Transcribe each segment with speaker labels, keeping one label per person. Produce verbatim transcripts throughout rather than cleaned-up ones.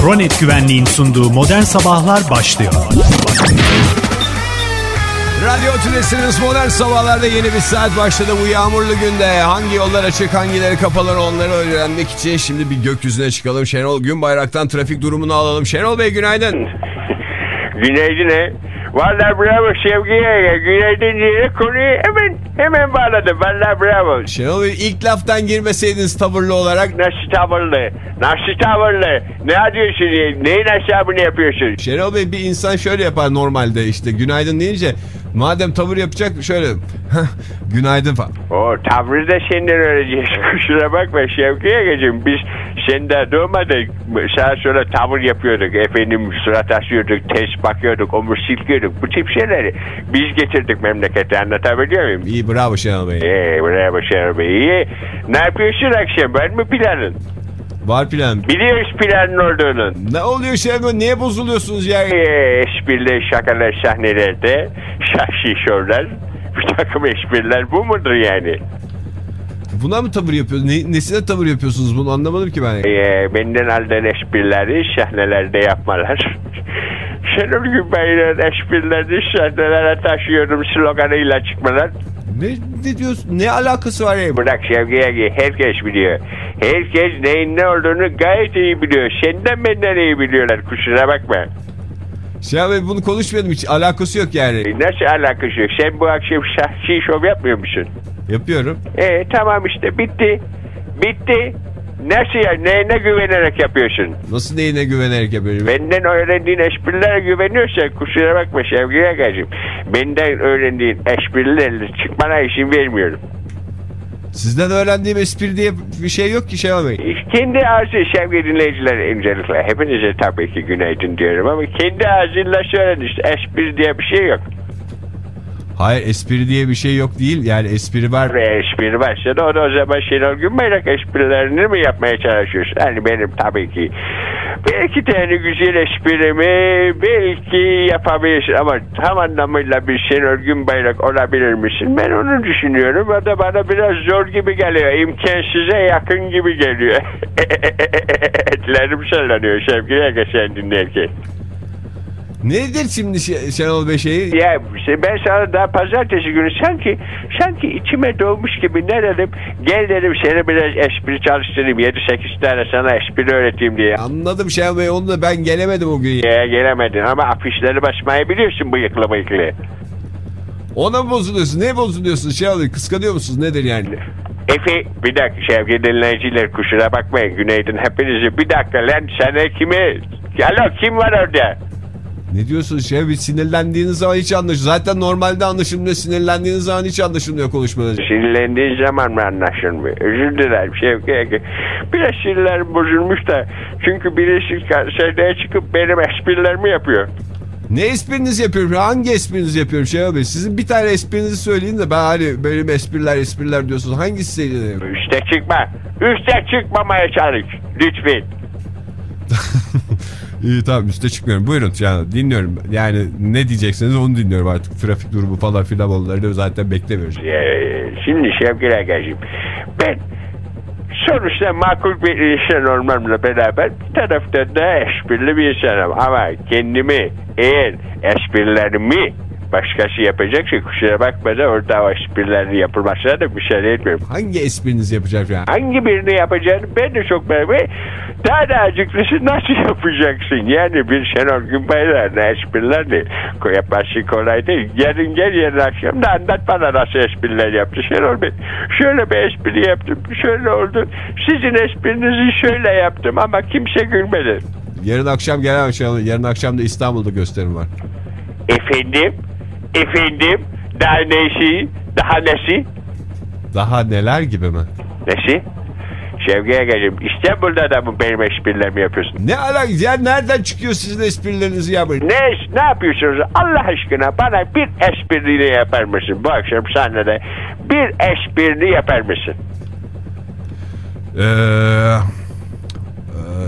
Speaker 1: Kronet Güvenliğin sunduğu Modern Sabahlar başlıyor.
Speaker 2: Radyo Tülesi'niz Modern Sabahlar'da yeni bir saat başladı. Bu yağmurlu günde hangi yollar açık, hangileri kapalı, onları öğrenmek için şimdi bir gökyüzüne çıkalım. Şenol Günbayrak'tan trafik durumunu alalım. Şenol Bey günaydın.
Speaker 3: Günaydın he. Vallahi bravo Şevki'ye. Günaydın diye konuyu hemen hemen bağladım. Vallahi bravo.
Speaker 2: Şenol Bey ilk laftan girmeseydiniz tavırlı olarak.
Speaker 3: Nasıl tavırlı? Nasıl tavırlı? Ne yapıyorsun? Neyin hesabını yapıyorsun?
Speaker 2: Şenol Bey bir insan şöyle yapar normalde işte günaydın deyince. Madem tavır yapacak şöyle günaydın falan.
Speaker 3: O tavrı da senden öğreneceğiz. Kusura bakma Şevki'ye geçin. Biz senden doğmadık. Sağa sola tavır yapıyorduk. Efendim surat asıyorduk. Ters bakıyorduk. Omur silkiyorduk. Bu tip şeyleri biz getirdik memlekete. Anlatabiliyor muyum?
Speaker 2: İyi bravo Şenol Bey.
Speaker 3: Ee, bravo Şenol Bey. İyi. Ne yapıyorsun akşam? Var mı planın?
Speaker 2: Var plan.
Speaker 3: Biliyoruz planın olduğunu.
Speaker 2: Ne oluyor Şenol Bey? Niye bozuluyorsunuz ya?
Speaker 3: Ee, espriler, şakalar sahnelerde. Şahsi şovlar. Bir takım espriler bu mudur yani?
Speaker 2: Buna mı tavır yapıyorsunuz? Ne, nesine tavır yapıyorsunuz bunu anlamadım ki ben.
Speaker 3: Ee, benden aldığın esprileri sahnelerde yapmalar. Şenol Günbayrak'ın esprilerini sahnelere taşıyorum sloganıyla çıkmalar.
Speaker 2: Ne, ne diyorsun? Ne alakası var ya?
Speaker 3: Bırak Şevki'ye, herkes biliyor. Herkes neyin ne olduğunu gayet iyi biliyor. Senden benden iyi biliyorlar, kusura bakma.
Speaker 2: Şenol Bey bunu konuşmadım hiç. Alakası yok yani.
Speaker 3: Nasıl alakası yok? Sen bu akşam şahsi şov yapmıyor musun?
Speaker 2: Yapıyorum.
Speaker 3: Ee tamam işte bitti. Bitti. Nasıl ya? Neyine güvenerek yapıyorsun?
Speaker 2: Nasıl neyine güvenerek yapıyorum?
Speaker 3: Benden öğrendiğin esprilere güveniyorsan kusura bakma Şevki'ye kardeşim. Benden öğrendiğin esprilerle çıkmana izin vermiyorum.
Speaker 2: Sizden öğrendiğim espri diye bir şey yok ki Şenol Bey.
Speaker 3: Kendi ağzı Şevki dinleyiciler öncelikle. Hepinize tabii ki günaydın diyorum ama kendi ağzıyla söyledin işte espri diye bir şey yok.
Speaker 2: Hayır espri diye bir şey yok değil. Yani espri var.
Speaker 3: Espri varsa da o da o zaman Şenol Günbayrak esprilerini mi yapmaya çalışıyorsun? Yani benim tabii ki belki tane güzel esprimi belki yapabilirsin ama tam anlamıyla bir Şenol Günbayrak olabilir misin? Ben onu düşünüyorum. O da bana biraz zor gibi geliyor. İmkansıza yakın gibi geliyor. Etlerim sallanıyor Şevki'ye geçen dinlerken.
Speaker 2: Nedir şimdi Şenol Bey şeyi?
Speaker 3: Ya ben sana daha pazartesi günü sanki sanki içime doğmuş gibi ne dedim? Gel dedim seni biraz espri çalıştırayım. yedi sekiz tane sana espri öğreteyim diye.
Speaker 2: Anladım Şenol Bey onu da ben gelemedim o gün.
Speaker 3: Ya gelemedin ama afişleri basmayı biliyorsun bıyıklı bıyıklı.
Speaker 2: Ona mı bozuluyorsun? Neye bozuluyorsun Şenol Bey? Kıskanıyor musunuz? Nedir yani?
Speaker 3: Efe bir dakika Şevki dinleyiciler kusura bakmayın günaydın hepinizi. Bir dakika lan sana kimi? Alo kim var orada?
Speaker 2: Ne diyorsunuz Şevki? Sinirlendiğiniz zaman hiç anlaşılmıyor. Zaten normalde anlaşılmıyor. Sinirlendiğiniz zaman hiç anlaşılmıyor konuşmanız.
Speaker 3: Sinirlendiğin zaman mı anlaşılmıyor? Özür dilerim Şevki. Biraz sinirlerim bozulmuş da. Çünkü birisi sahneye çıkıp benim esprilerimi yapıyor.
Speaker 2: Ne esprinizi yapıyorum? Hangi esprinizi yapıyorum Şevki Bey? Sizin bir tane esprinizi söyleyin de ben hani benim espriler espriler diyorsunuz. Hangisi seyrediyor?
Speaker 3: Üste çıkma. Üste çıkmamaya çalış. Lütfen.
Speaker 2: İyi tamam üste çıkmıyorum. Buyurun canım dinliyorum. Yani ne diyeceksiniz onu dinliyorum artık. Trafik durumu falan filan onları zaten beklemiyoruz.
Speaker 3: Ee, şimdi Şevki Ergen'cim ben sonuçta makul bir insan olmamla beraber bir taraftan da esprili bir insanım. Ama kendimi eğer esprilerimi başkası yapacaksa kusura bakma da orada o esprilerin yapılmasına da müsaade etmiyorum.
Speaker 2: Hangi esprinizi yapacak yani?
Speaker 3: Hangi birini yapacağını ben de çok merak. Daha da acıklısı nasıl yapacaksın? Yani bir Şenol Günbayrak'ın esprilerini yapması kolay değil. Yarın gel yarın akşam da anlat bana nasıl espriler yaptı Şenol Bey. Şöyle bir espri yaptım. Şöyle oldu. Sizin esprinizi şöyle yaptım ama kimse gülmedi.
Speaker 2: Yarın akşam gelemem Şenol. Yarın akşam da İstanbul'da gösterim var.
Speaker 3: Efendim? Efendim? Daha nesi? Daha nesi?
Speaker 2: Daha neler gibi mi?
Speaker 3: Nesi? Şevki'ye gelip İstanbul'da da mı benim esprilerimi yapıyorsun?
Speaker 2: Ne alakası? Ya nereden çıkıyor sizin esprilerinizi yapın?
Speaker 3: Ne, ne yapıyorsunuz? Allah aşkına bana bir esprini yapar mısın? Bu akşam sahnede bir esprini yapar mısın?
Speaker 2: Eee...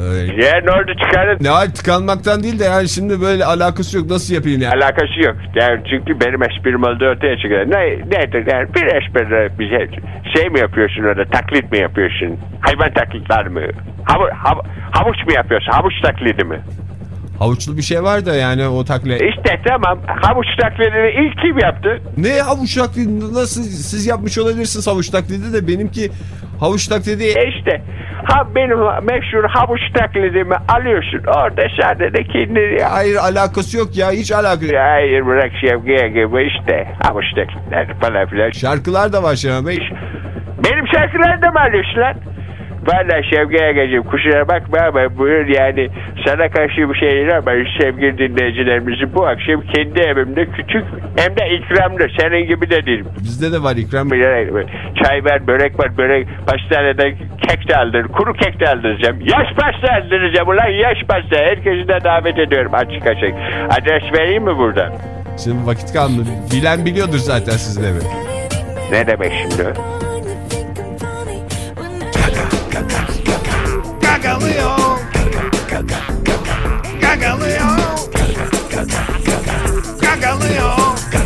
Speaker 2: Öyle.
Speaker 3: Ya ne oldu çıkarın?
Speaker 2: Ne var, tıkanmaktan değil de yani şimdi böyle alakası yok, nasıl yapayım yani?
Speaker 3: Alakası yok. Yani çünkü benim esprim olduğu ortaya çıkıyor. Ne, nedir yani bir espri bize şey mi yapıyorsun orada, taklit mi yapıyorsun? Hayvan taklitler mi? Havu, hav, havuç mu yapıyorsun? Havuç taklidi mi?
Speaker 2: Havuçlu bir şey var da yani o taklit.
Speaker 3: İşte tamam, havuç taklidini ilk kim yaptı?
Speaker 2: Ne havuç taklidi, nasıl siz yapmış olabilirsiniz havuç taklidi de benimki havuç taklidi.
Speaker 3: E işte ha benim meşhur havuç taklidimi alıyorsun orada sadece kendini.
Speaker 2: Hayır alakası yok ya, hiç alakası yok.
Speaker 3: Hayır bırak Şevki'ye gibi işte havuç taklitler falan filan.
Speaker 2: Şarkılar da var Şenol Bey.
Speaker 3: Benim şarkılarımı da mı alıyorsun lan? Valla Şevki Agacığım kusura bakma ama buyur yani sana karşı bir şey ama sevgili dinleyicilerimizi bu akşam kendi evimde küçük hem de ikramlı senin gibi de değilim.
Speaker 2: Bizde de var ikram.
Speaker 3: Çay var, börek var, börek pastaneden kek de aldır, kuru kek de aldıracağım. Yaş pasta aldıracağım ulan, yaş pasta. Herkesi de davet ediyorum açık açık. Adres vereyim mi burada?
Speaker 2: Şimdi vakit kalmadı. Bilen biliyordur zaten sizin evi.
Speaker 3: Ne demek şimdi?
Speaker 2: Gagalıyor. Gagalıyor. Gagalıyor.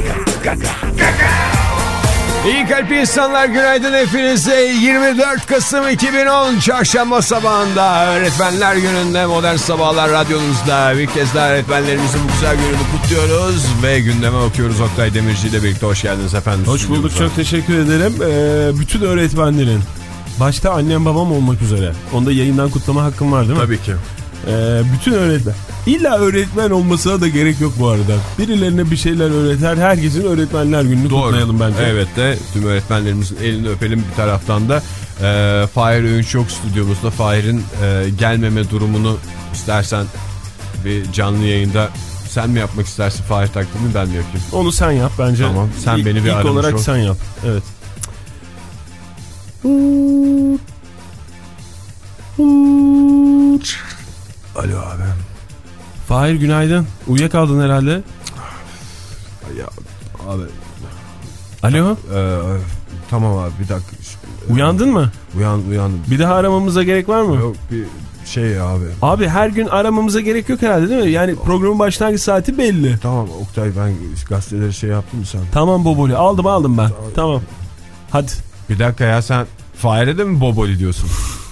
Speaker 2: İyi kalpli insanlar, günaydın hepinize. yirmi dört Kasım iki bin on Çarşamba sabahında Öğretmenler Günü'nde Modern Sabahlar radyonuzda bir kez daha öğretmenlerimizin bu güzel gününü kutluyoruz ve gündeme bakıyoruz. Oktay Demirci ile birlikte hoş geldiniz efendim.
Speaker 4: Hoş bulduk, çok teşekkür ederim. Ee, bütün öğretmenlerin, başta annem babam olmak üzere, onda yayından kutlama hakkım var değil mi?
Speaker 2: Tabii ki.
Speaker 4: Ee, bütün öğretmen. İlla öğretmen olmasına da gerek yok bu arada. Birilerine bir şeyler öğreter. Herkesin öğretmenler gününü Doğru. kutlayalım bence.
Speaker 2: Evet de tüm öğretmenlerimizin elini öpelim bir taraftan da. E, Fahir Öğünç yok stüdyomuzda. Fahir'in e, gelmeme durumunu istersen bir canlı yayında sen mi yapmak istersin Fahir taklidini, ben mi yapayım?
Speaker 4: Onu sen yap bence.
Speaker 2: Tamam, sen
Speaker 4: İlk,
Speaker 2: beni bir
Speaker 4: aramış ol. İlk olarak
Speaker 2: ol.
Speaker 4: sen yap. Evet.
Speaker 2: Alo abi.
Speaker 4: Fahir günaydın. Uyuyakaldın herhalde.
Speaker 2: Ya abi.
Speaker 4: Alo.
Speaker 2: Ee, tamam abi bir dakika.
Speaker 4: Uyandın mı?
Speaker 2: Uyan, uyandım.
Speaker 4: Bir daha aramamıza gerek var mı?
Speaker 2: Yok bir şey abi.
Speaker 4: Abi her gün aramamıza gerek yok herhalde değil mi? Yani programın başlangıç saati belli.
Speaker 2: Tamam Oktay, ben gazeteleri şey yaptım mı sen?
Speaker 4: Tamam Boboli aldım aldım ben. Tamam. tamam. Hadi.
Speaker 2: Bir dakika ya, sen Fahir'e de mi Boboli diyorsun?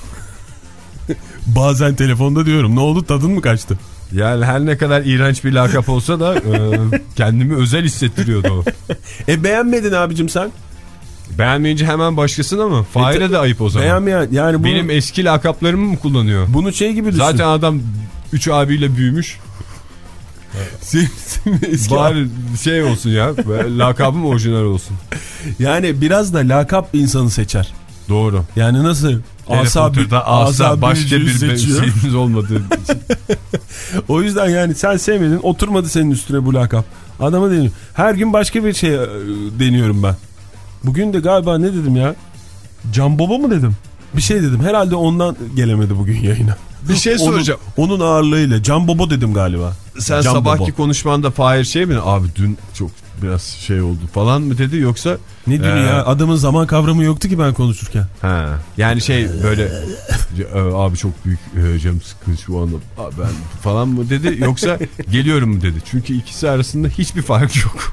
Speaker 4: Bazen telefonda diyorum. Ne oldu, tadın mı kaçtı?
Speaker 2: Yani her ne kadar iğrenç bir lakap olsa da e, kendimi özel hissettiriyordu o.
Speaker 4: E beğenmedin abicim sen?
Speaker 2: Beğenmeyince hemen başkasına mı? Fahir'e e, de ayıp o zaman.
Speaker 4: Beğenmeyen yani bunu,
Speaker 2: benim eski lakaplarımı mı kullanıyor?
Speaker 4: Bunu şey gibi düşün.
Speaker 2: Zaten adam üç abiyle büyümüş.
Speaker 4: Senin, senin eski
Speaker 2: bari şey olsun ya. Lakabım orijinal olsun.
Speaker 4: Yani biraz da lakap insanı seçer.
Speaker 2: Doğru.
Speaker 4: Yani nasıl?
Speaker 2: Asa, asa başka bir şeyimiz olmadığı için.
Speaker 4: O yüzden yani sen sevmedin, oturmadı senin üstüne bu lakap. Adama deniyorum. Her gün başka bir şey deniyorum ben. Bugün de galiba ne dedim ya? Can Baba mı dedim? Bir şey dedim. Herhalde ondan gelemedi bugün yayına.
Speaker 2: Bir şey soracağım.
Speaker 4: Onun, onun ağırlığıyla Can Baba dedim galiba.
Speaker 2: Sen
Speaker 4: Can
Speaker 2: sabahki
Speaker 4: Baba.
Speaker 2: konuşmanda Fahir şey mi? Abi dün çok biraz şey oldu falan mı dedi, yoksa?
Speaker 4: Ne diyor ee... ya? Adamın zaman kavramı yoktu ki ben konuşurken.
Speaker 2: Ha. Yani şey böyle abi çok büyük canım sıkın şu anda ben falan mı dedi, yoksa geliyorum mu dedi? Çünkü ikisi arasında hiçbir fark yok.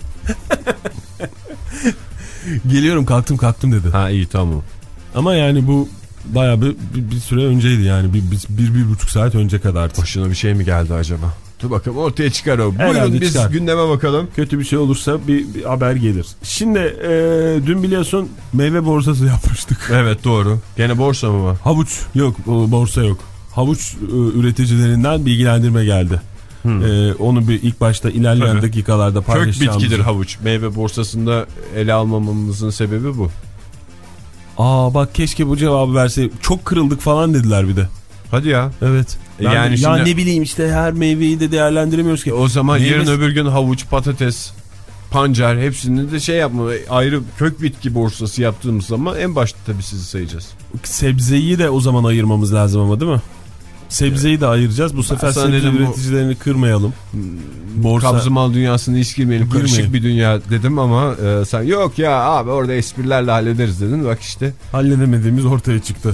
Speaker 4: Geliyorum, kalktım kalktım dedi.
Speaker 2: Ha iyi, tamam.
Speaker 4: Ama yani bu bayağı bir, bir, bir süre önceydi yani bir, bir, bir, bir buçuk saat önce kadar.
Speaker 2: Başına bir şey mi geldi acaba? Dur bakalım, ortaya çıkar o.
Speaker 4: Herhalde
Speaker 2: buyurun biz
Speaker 4: çıkar.
Speaker 2: Gündeme bakalım.
Speaker 4: Kötü bir şey olursa bir, bir haber gelir. Şimdi e, dün biliyorsun meyve borsası yapmıştık.
Speaker 2: Evet doğru. Gene borsa mı var?
Speaker 4: Havuç yok, borsa yok. Havuç e, üreticilerinden bilgilendirme geldi. Hmm. Ee, onu bir ilk başta ilerleyen Tabii. dakikalarda paylaşacağımız.
Speaker 2: Kök bitkidir havuç. Meyve borsasında ele almamamızın sebebi bu.
Speaker 4: Aa bak, keşke bu cevabı verse. Çok kırıldık falan dediler bir de.
Speaker 2: Hadi ya.
Speaker 4: Evet. Ben yani de, şimdi... Ya ne bileyim işte, her meyveyi de değerlendiremiyoruz ki.
Speaker 2: O zaman
Speaker 4: Meyve...
Speaker 2: yarın öbür gün havuç, patates, pancar hepsini de şey yapma, ayrı kök bitki borsası yaptığımız zaman en başta tabii sizi sayacağız. Sebzeyi
Speaker 4: de o zaman ayırmamız lazım ama değil mi? Sebzeyi de ayıracağız. Bu sefer sebze üreticilerini bu... kırmayalım.
Speaker 2: Borsa... Kabzı mal dünyasını hiç girmeyelim. Karışık bir dünya dedim ama e, sen yok ya abi orada esprilerle hallederiz dedin. Bak işte.
Speaker 4: Halledemediğimiz ortaya çıktı.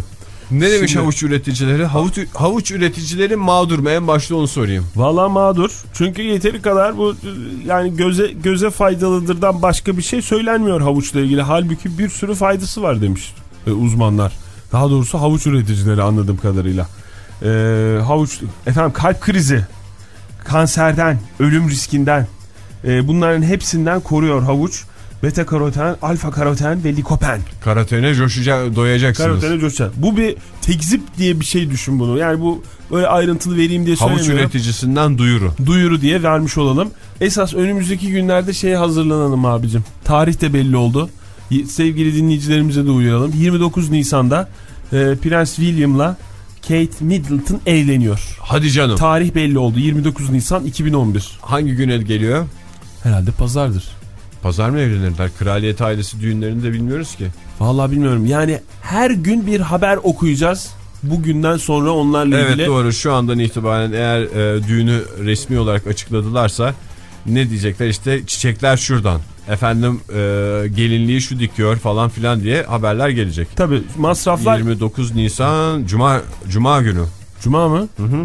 Speaker 2: Ne demiş
Speaker 4: Şimdi,
Speaker 2: havuç üreticileri? Havuç, havuç üreticileri mağdur mu? En başta onu sorayım.
Speaker 4: Valla mağdur. Çünkü yeteri kadar bu yani göze göze faydalıdırdan başka bir şey söylenmiyor havuçla ilgili. Halbuki bir sürü faydası var demiş e, uzmanlar. Daha doğrusu havuç üreticileri anladığım kadarıyla. E, havuç efendim kalp krizi, kanserden, ölüm riskinden e, bunların hepsinden koruyor havuç. Beta karoten, alfa karoten ve likopen.
Speaker 2: Karotene coşacak, doyacaksınız.
Speaker 4: Karotene coşacak. Bu bir tekzip diye bir şey düşün bunu. Yani bu böyle ayrıntılı vereyim diye
Speaker 2: söylemiyorum. Havuç üreticisinden duyuru.
Speaker 4: Duyuru diye vermiş olalım. Esas önümüzdeki günlerde şeye hazırlanalım abicim. Tarih de belli oldu. Sevgili dinleyicilerimize de uyaralım. yirmi dokuz Nisan'da e, Prens William'la Kate Middleton evleniyor.
Speaker 2: Hadi canım.
Speaker 4: Tarih belli oldu. yirmi dokuz Nisan iki bin on bir.
Speaker 2: Hangi güne geliyor?
Speaker 4: Herhalde pazardır.
Speaker 2: Pazar mı evlenirler? Kraliyet ailesi düğünlerini de bilmiyoruz ki.
Speaker 4: Vallahi bilmiyorum. Yani her gün bir haber okuyacağız. Bugünden sonra onlarla
Speaker 2: evet,
Speaker 4: ilgili.
Speaker 2: Evet doğru. Şu andan itibaren eğer e, düğünü resmi olarak açıkladılarsa ne diyecekler? İşte çiçekler şuradan. Efendim e, gelinliği şu dikiyor falan filan diye haberler gelecek.
Speaker 4: Tabii masraflar.
Speaker 2: yirmi dokuz Nisan Cuma Cuma günü.
Speaker 4: Cuma mı?
Speaker 2: Hı hı.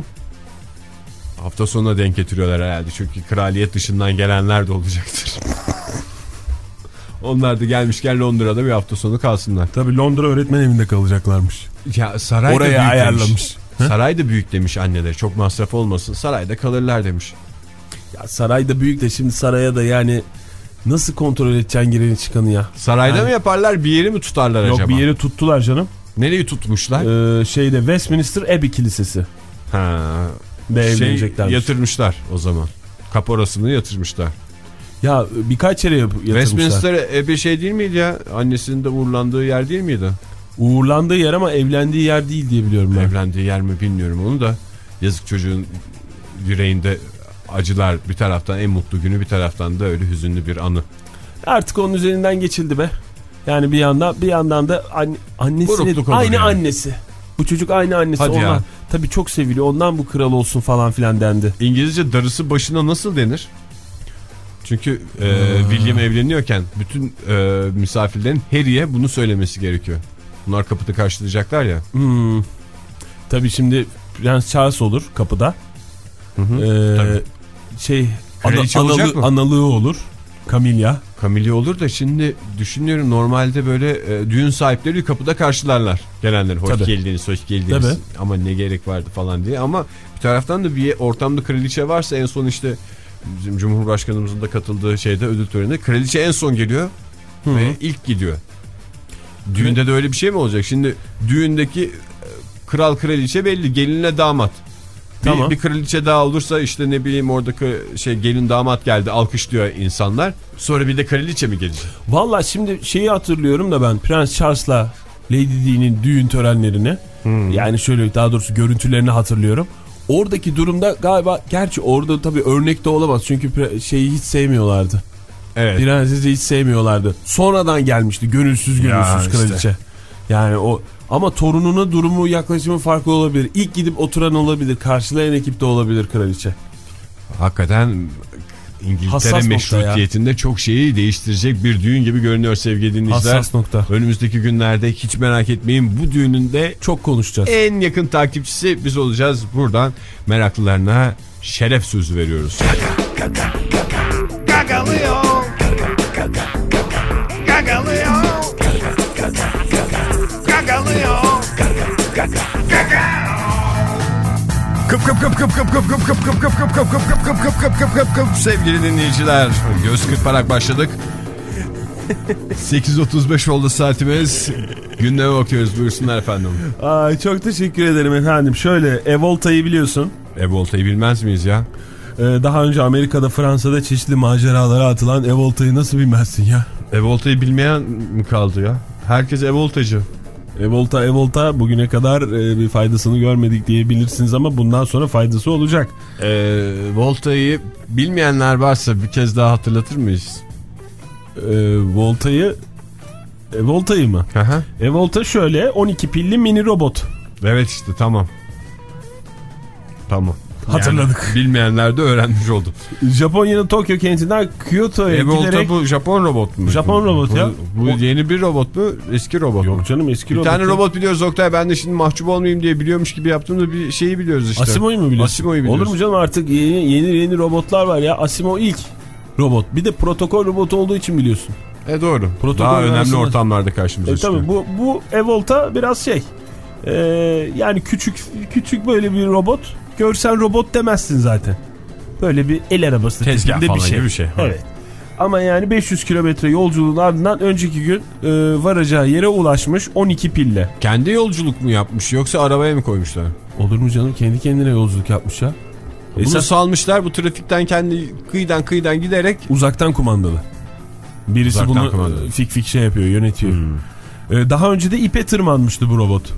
Speaker 2: Hafta sonuna denk getiriyorlar herhalde. Çünkü kraliyet dışından gelenler de olacaktır. Onlar da gelmişken Londra'da bir hafta sonu kalsınlar.
Speaker 4: Tabii Londra öğretmen evinde kalacaklarmış.
Speaker 2: Ya saray
Speaker 4: oraya
Speaker 2: da büyük
Speaker 4: ayarlamış.
Speaker 2: Demiş. Saray da büyük demiş anneler. Çok masraf olmasın. Sarayda kalırlar demiş.
Speaker 4: Ya saray da büyük de şimdi saraya da yani nasıl kontrol edeceksin gireni çıkanı ya?
Speaker 2: Sarayda yani, mı yaparlar bir yeri mi tutarlar
Speaker 4: yok,
Speaker 2: acaba?
Speaker 4: Yok bir yeri tuttular canım.
Speaker 2: Nereyi tutmuşlar?
Speaker 4: Ee, şeyde Westminster Abbey Kilisesi.
Speaker 2: Ha. Şey yatırmışlar o zaman. Kaporasını yatırmışlar.
Speaker 4: Ya birkaç yere yatırmışlar.
Speaker 2: Westminster Abbey şey değil miydi ya? Annesinin de uğurlandığı yer değil miydi?
Speaker 4: Uğurlandığı yer ama evlendiği yer değil diye biliyorum ben.
Speaker 2: Evlendiği yer mi bilmiyorum onu da. Yazık çocuğun yüreğinde acılar bir taraftan, en mutlu günü bir taraftan da öyle hüzünlü bir anı.
Speaker 4: Artık onun üzerinden geçildi be. Yani bir yandan bir yandan da anne, annesine aynı yani. Annesi. Bu çocuk aynı annesi.
Speaker 2: Hadi
Speaker 4: ondan,
Speaker 2: ya.
Speaker 4: Tabii çok seviliyor. Ondan bu kral olsun falan filan dendi.
Speaker 2: İngilizce darısı başına nasıl denir? Çünkü e, William evleniyorken bütün e, misafirlerin Harry'e bunu söylemesi gerekiyor. Bunlar kapıda karşılayacaklar ya.
Speaker 4: Hmm. Tabii şimdi Prens Charles olur kapıda.
Speaker 2: Hı hı.
Speaker 4: Ee, şey ana, analı, analığı olur. Camilla.
Speaker 2: Camilla olur da şimdi düşünüyorum normalde böyle e, düğün sahipleri kapıda karşılarlar gelenleri. Hoş Tabii. geldiniz, hoş geldiniz. Tabii. Ama ne gerek vardı falan diye. Ama bir taraftan da bir ortamda kraliçe varsa en son işte bizim Cumhurbaşkanımızın da katıldığı şeyde ödül töreninde kraliçe en son geliyor Hı -hı. ve ilk gidiyor. Düğünde Hı de öyle bir şey mi olacak? Şimdi düğündeki kral kraliçe belli, gelinle damat. Tamam. Bir, bir kraliçe daha olursa işte ne bileyim oradaki şey gelin damat geldi alkışlıyor insanlar. Sonra bir de kraliçe mi gelecek?
Speaker 4: Valla şimdi şeyi hatırlıyorum da ben Prens Charles'la Lady Di'nin düğün törenlerini hmm. yani şöyle daha doğrusu görüntülerini hatırlıyorum. Oradaki durumda galiba gerçi orada tabii örnek de olamaz çünkü şeyi hiç sevmiyorlardı. Evet. Prensesi hiç sevmiyorlardı. Sonradan gelmişti gönülsüz gönülsüz kraliçe. Işte. Yani o ama torununa durumu yaklaşımı farklı olabilir. İlk gidip oturan olabilir. Karşılayan ekipte olabilir kraliçe.
Speaker 2: Hakikaten İngiltere meşrutiyetinde çok şeyi değiştirecek bir düğün gibi görünüyor sevgili dinleyiciler.
Speaker 4: Hassas nokta.
Speaker 2: Önümüzdeki günlerde hiç merak etmeyin bu düğününde
Speaker 4: çok konuşacağız.
Speaker 2: En yakın takipçisi biz olacağız. Buradan meraklılarına şeref sözü veriyoruz. Gagalıyor. Gagalıyor. Gagalıyor. Kıp kıp kıp kıp kıp kıp kıp kıp kıp kıp kıp kıp kıp kıp kıp kıp kıp kıp kıp kıp sevgili dinleyiciler göz kırparak başladık. sekiz otuz beş oldu saatimiz. Gündeme bakıyoruz buyursunlar efendim.
Speaker 4: Ay çok teşekkür ederim efendim. Şöyle Evolta'yı biliyorsun.
Speaker 2: Evolta'yı bilmez miyiz ya?
Speaker 4: Ee, daha önce Amerika'da Fransa'da çeşitli maceralara atılan Evolta'yı nasıl bilmezsin ya?
Speaker 2: Evolta'yı bilmeyen mi kaldı ya? Herkes Evolta'cı.
Speaker 4: Evolta Evolta bugüne kadar e, bir faydasını görmedik diyebilirsiniz ama bundan sonra faydası olacak.
Speaker 2: E, Volta'yı bilmeyenler varsa bir kez daha hatırlatır mıyız?
Speaker 4: E, Volta'yı e, Volta'yı mı?
Speaker 2: Aha.
Speaker 4: Evolta şöyle on iki pilli mini robot.
Speaker 2: Evet işte tamam. Tamam.
Speaker 4: hatırladık.
Speaker 2: Yani bilmeyenler de öğrenmiş oldu.
Speaker 4: Japonya'nın Tokyo kentinden Kyoto'ya giderek...
Speaker 2: bu Japon robot mu?
Speaker 4: Japon robot ya.
Speaker 2: Bu, bu yeni bir robot mu? Eski robot mu?
Speaker 4: Yok canım, eski
Speaker 2: bir
Speaker 4: robot.
Speaker 2: Bir tane robot biliyoruz Oktay. Ben de şimdi mahcup olmayayım diye biliyormuş gibi yaptığımda bir şeyi biliyoruz işte.
Speaker 4: Asimo'yu mu biliyorsun?
Speaker 2: Asimo'yu biliyoruz.
Speaker 4: Olur mu canım, artık yeni yeni, yeni robotlar var ya. Asimo ilk robot. Bir de protokol robotu olduğu için biliyorsun.
Speaker 2: E doğru.
Speaker 4: Protokol
Speaker 2: Daha önemli
Speaker 4: arasında...
Speaker 2: ortamlarda karşımıza
Speaker 4: e,
Speaker 2: çıkıyor.
Speaker 4: Tabii bu, bu Evolta biraz şey. E, yani küçük küçük böyle bir robot. Görsen robot demezsin zaten. Böyle bir el arabası.
Speaker 2: Tezgah falan
Speaker 4: bir şey.
Speaker 2: gibi bir şey.
Speaker 4: Evet. Ama yani beş yüz kilometre yolculuğun ardından önceki gün e, varacağı yere ulaşmış on iki pille.
Speaker 2: Kendi yolculuk mu yapmış yoksa arabaya mı koymuşlar?
Speaker 4: Olur mu canım, kendi kendine yolculuk yapmış ya.
Speaker 2: Bunu
Speaker 4: Esas...
Speaker 2: salmışlar, bu trafikten kendi kıyıdan kıyıdan giderek.
Speaker 4: Uzaktan kumandalı. Birisi
Speaker 2: Uzaktan
Speaker 4: bunu
Speaker 2: kumandalı.
Speaker 4: fik fik şey yapıyor, yönetiyor. Hmm. Ee, daha önce de ipe tırmanmıştı bu robot.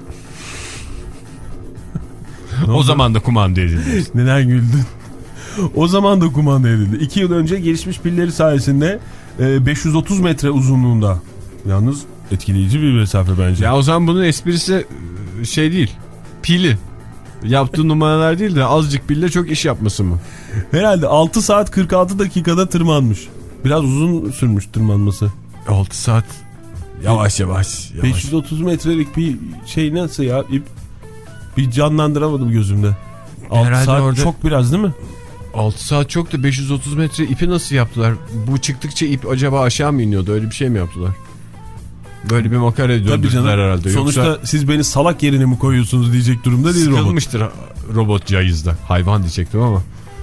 Speaker 2: O zaman da kumanda edildi.
Speaker 4: Neden güldün? O zaman da kumanda edildi. İki yıl önce gelişmiş pilleri sayesinde e, beş yüz otuz metre uzunluğunda. Yalnız etkileyici bir mesafe bence.
Speaker 2: Ya o zaman bunun esprisi şey değil. Pili. Yaptığı numaralar değil de azıcık pille çok iş yapması mı?
Speaker 4: Herhalde altı saat kırk altı dakikada tırmanmış. Biraz uzun sürmüş tırmanması.
Speaker 2: altı saat. Yavaş yavaş. yavaş.
Speaker 4: beş yüz otuz metrelik bir şey nasıl ya? İp, bir canlandıramadım gözümde. altı saat orada... çok biraz değil mi?
Speaker 2: altı saat çok da beş yüz otuz metre ipi nasıl yaptılar? Bu çıktıkça ip acaba aşağı mı iniyordu? Öyle bir şey mi yaptılar? Böyle bir makara döndürdüler herhalde.
Speaker 4: Sonuçta
Speaker 2: Yoksa...
Speaker 4: siz beni salak yerine mi koyuyorsunuz diyecek durumda değil robot.
Speaker 2: Sıkılmıştır robot cayızda. Hayvan diyecektim ama.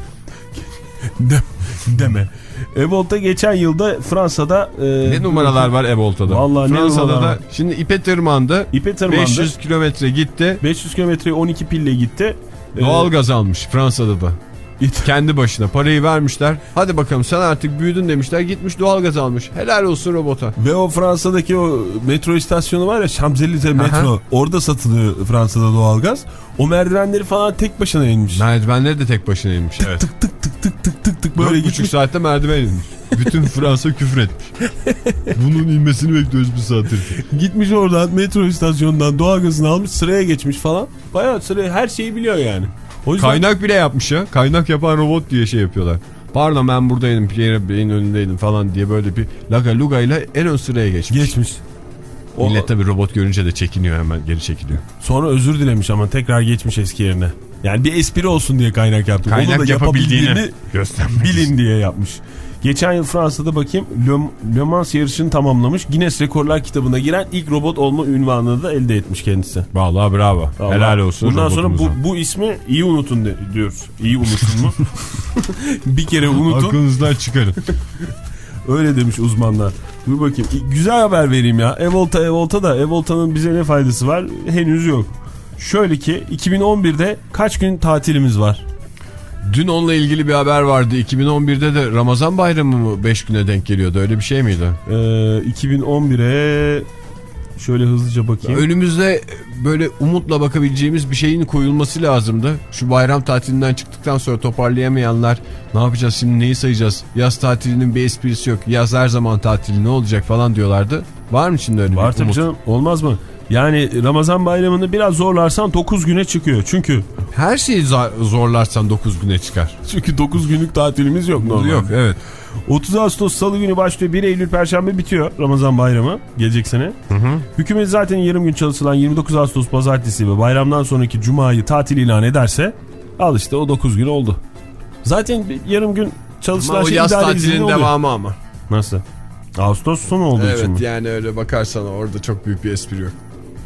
Speaker 4: De, deme. Evolta geçen yılda Fransa'da... E,
Speaker 2: ne numaralar var Evolta'da?
Speaker 4: Vallahi
Speaker 2: Fransa'da da şimdi ipe tırmandı.
Speaker 4: İpe tırmandı.
Speaker 2: beş yüz kilometre gitti.
Speaker 4: beş yüz kilometreye on iki pille gitti.
Speaker 2: Doğal gaz almış Fransa'da da. Kendi başına parayı vermişler. Hadi bakalım sen artık büyüdün demişler. Gitmiş doğalgaz almış. Helal olsun robota.
Speaker 4: Ve o Fransa'daki o metro istasyonu var ya, Champs-Élysées metro.
Speaker 2: Aha.
Speaker 4: Orada satılıyor Fransa'da doğalgaz. O merdivenleri falan tek başına inmiş.
Speaker 2: Merdivenleri de tek başına inmiş.
Speaker 4: Tık
Speaker 2: evet.
Speaker 4: tık tık tık tık tık tık tık böyle gitmiş.
Speaker 2: buçuk saatte merdiven inmiş. Bütün Fransa küfür etmiş. Bunun inmesini bekliyoruz bir saattir.
Speaker 4: Gitmiş oradan metro istasyonundan doğalgazını almış, sıraya geçmiş falan. Bayağı sıraya, her şeyi biliyor yani. O yüzden...
Speaker 2: Kaynak bile yapmış ya. Kaynak yapan robot diye şey yapıyorlar. Pardon ben buradaydım, Pierre Bey'in önündeydim falan diye böyle bir laga luga ile en ön sıraya geçmiş.
Speaker 4: Geçmiş. O...
Speaker 2: Millet tabii robot görünce de çekiniyor, hemen geri çekiliyor.
Speaker 4: Sonra özür dilemiş ama tekrar geçmiş eski yerine. Yani bir espri olsun diye kaynak yaptı.
Speaker 2: Kaynak
Speaker 4: Onu da
Speaker 2: yapabildiğini
Speaker 4: bilin diye yapmış. Geçen yıl Fransa'da bakayım Le, Le Mans yarışını tamamlamış. Guinness Rekorlar kitabına giren ilk robot olma ünvanını da elde etmiş kendisi.
Speaker 2: Vallahi bravo. Vallahi. Helal olsun.
Speaker 4: Bundan sonra bu, bu ismi iyi unutun de, diyoruz. İyi unutun mu? Bir kere unutun.
Speaker 2: Aklınızdan çıkarın.
Speaker 4: Öyle demiş uzmanlar. Dur bakayım. Güzel haber vereyim ya. Evolta Evolta da Evolta'nın bize ne faydası var? Henüz yok. Şöyle ki iki bin on birde kaç gün tatilimiz var?
Speaker 2: Dün onunla ilgili bir haber vardı. iki bin on birde de Ramazan bayramı mı beş güne denk geliyordu? Öyle bir şey miydi?
Speaker 4: Ee, iki bin on bire şöyle hızlıca bakayım.
Speaker 2: Önümüzde böyle umutla bakabileceğimiz bir şeyin koyulması lazımdı. Şu bayram tatilinden çıktıktan sonra toparlayamayanlar ne yapacağız şimdi, neyi sayacağız? Yaz tatilinin bir esprisi yok. Yaz her zaman tatili, ne olacak falan diyorlardı. Var mı şimdi öyle
Speaker 4: var
Speaker 2: bir umut?
Speaker 4: Var tabii canım, olmaz mı? Yani Ramazan bayramını biraz zorlarsan dokuz güne çıkıyor. Çünkü
Speaker 2: her şeyi zorlarsan dokuz güne çıkar.
Speaker 4: Çünkü dokuz günlük tatilimiz yok normalde.
Speaker 2: Yok, evet.
Speaker 4: otuz Ağustos Salı günü başlıyor. bir Eylül Perşembe bitiyor Ramazan bayramı gelecek sene. Hı hı. Hükümet zaten yarım gün çalışılan yirmi dokuz Ağustos Pazartesi ve bayramdan sonraki Cuma'yı tatil ilan ederse al işte o dokuz gün oldu. Zaten yarım gün çalışılan
Speaker 2: ama
Speaker 4: şey
Speaker 2: yaz
Speaker 4: idare izni
Speaker 2: tatilinin devamı ama.
Speaker 4: Nasıl? Ağustos sonu olduğu
Speaker 2: evet,
Speaker 4: için mi?
Speaker 2: Evet yani öyle bakarsan orada çok büyük bir espri yok.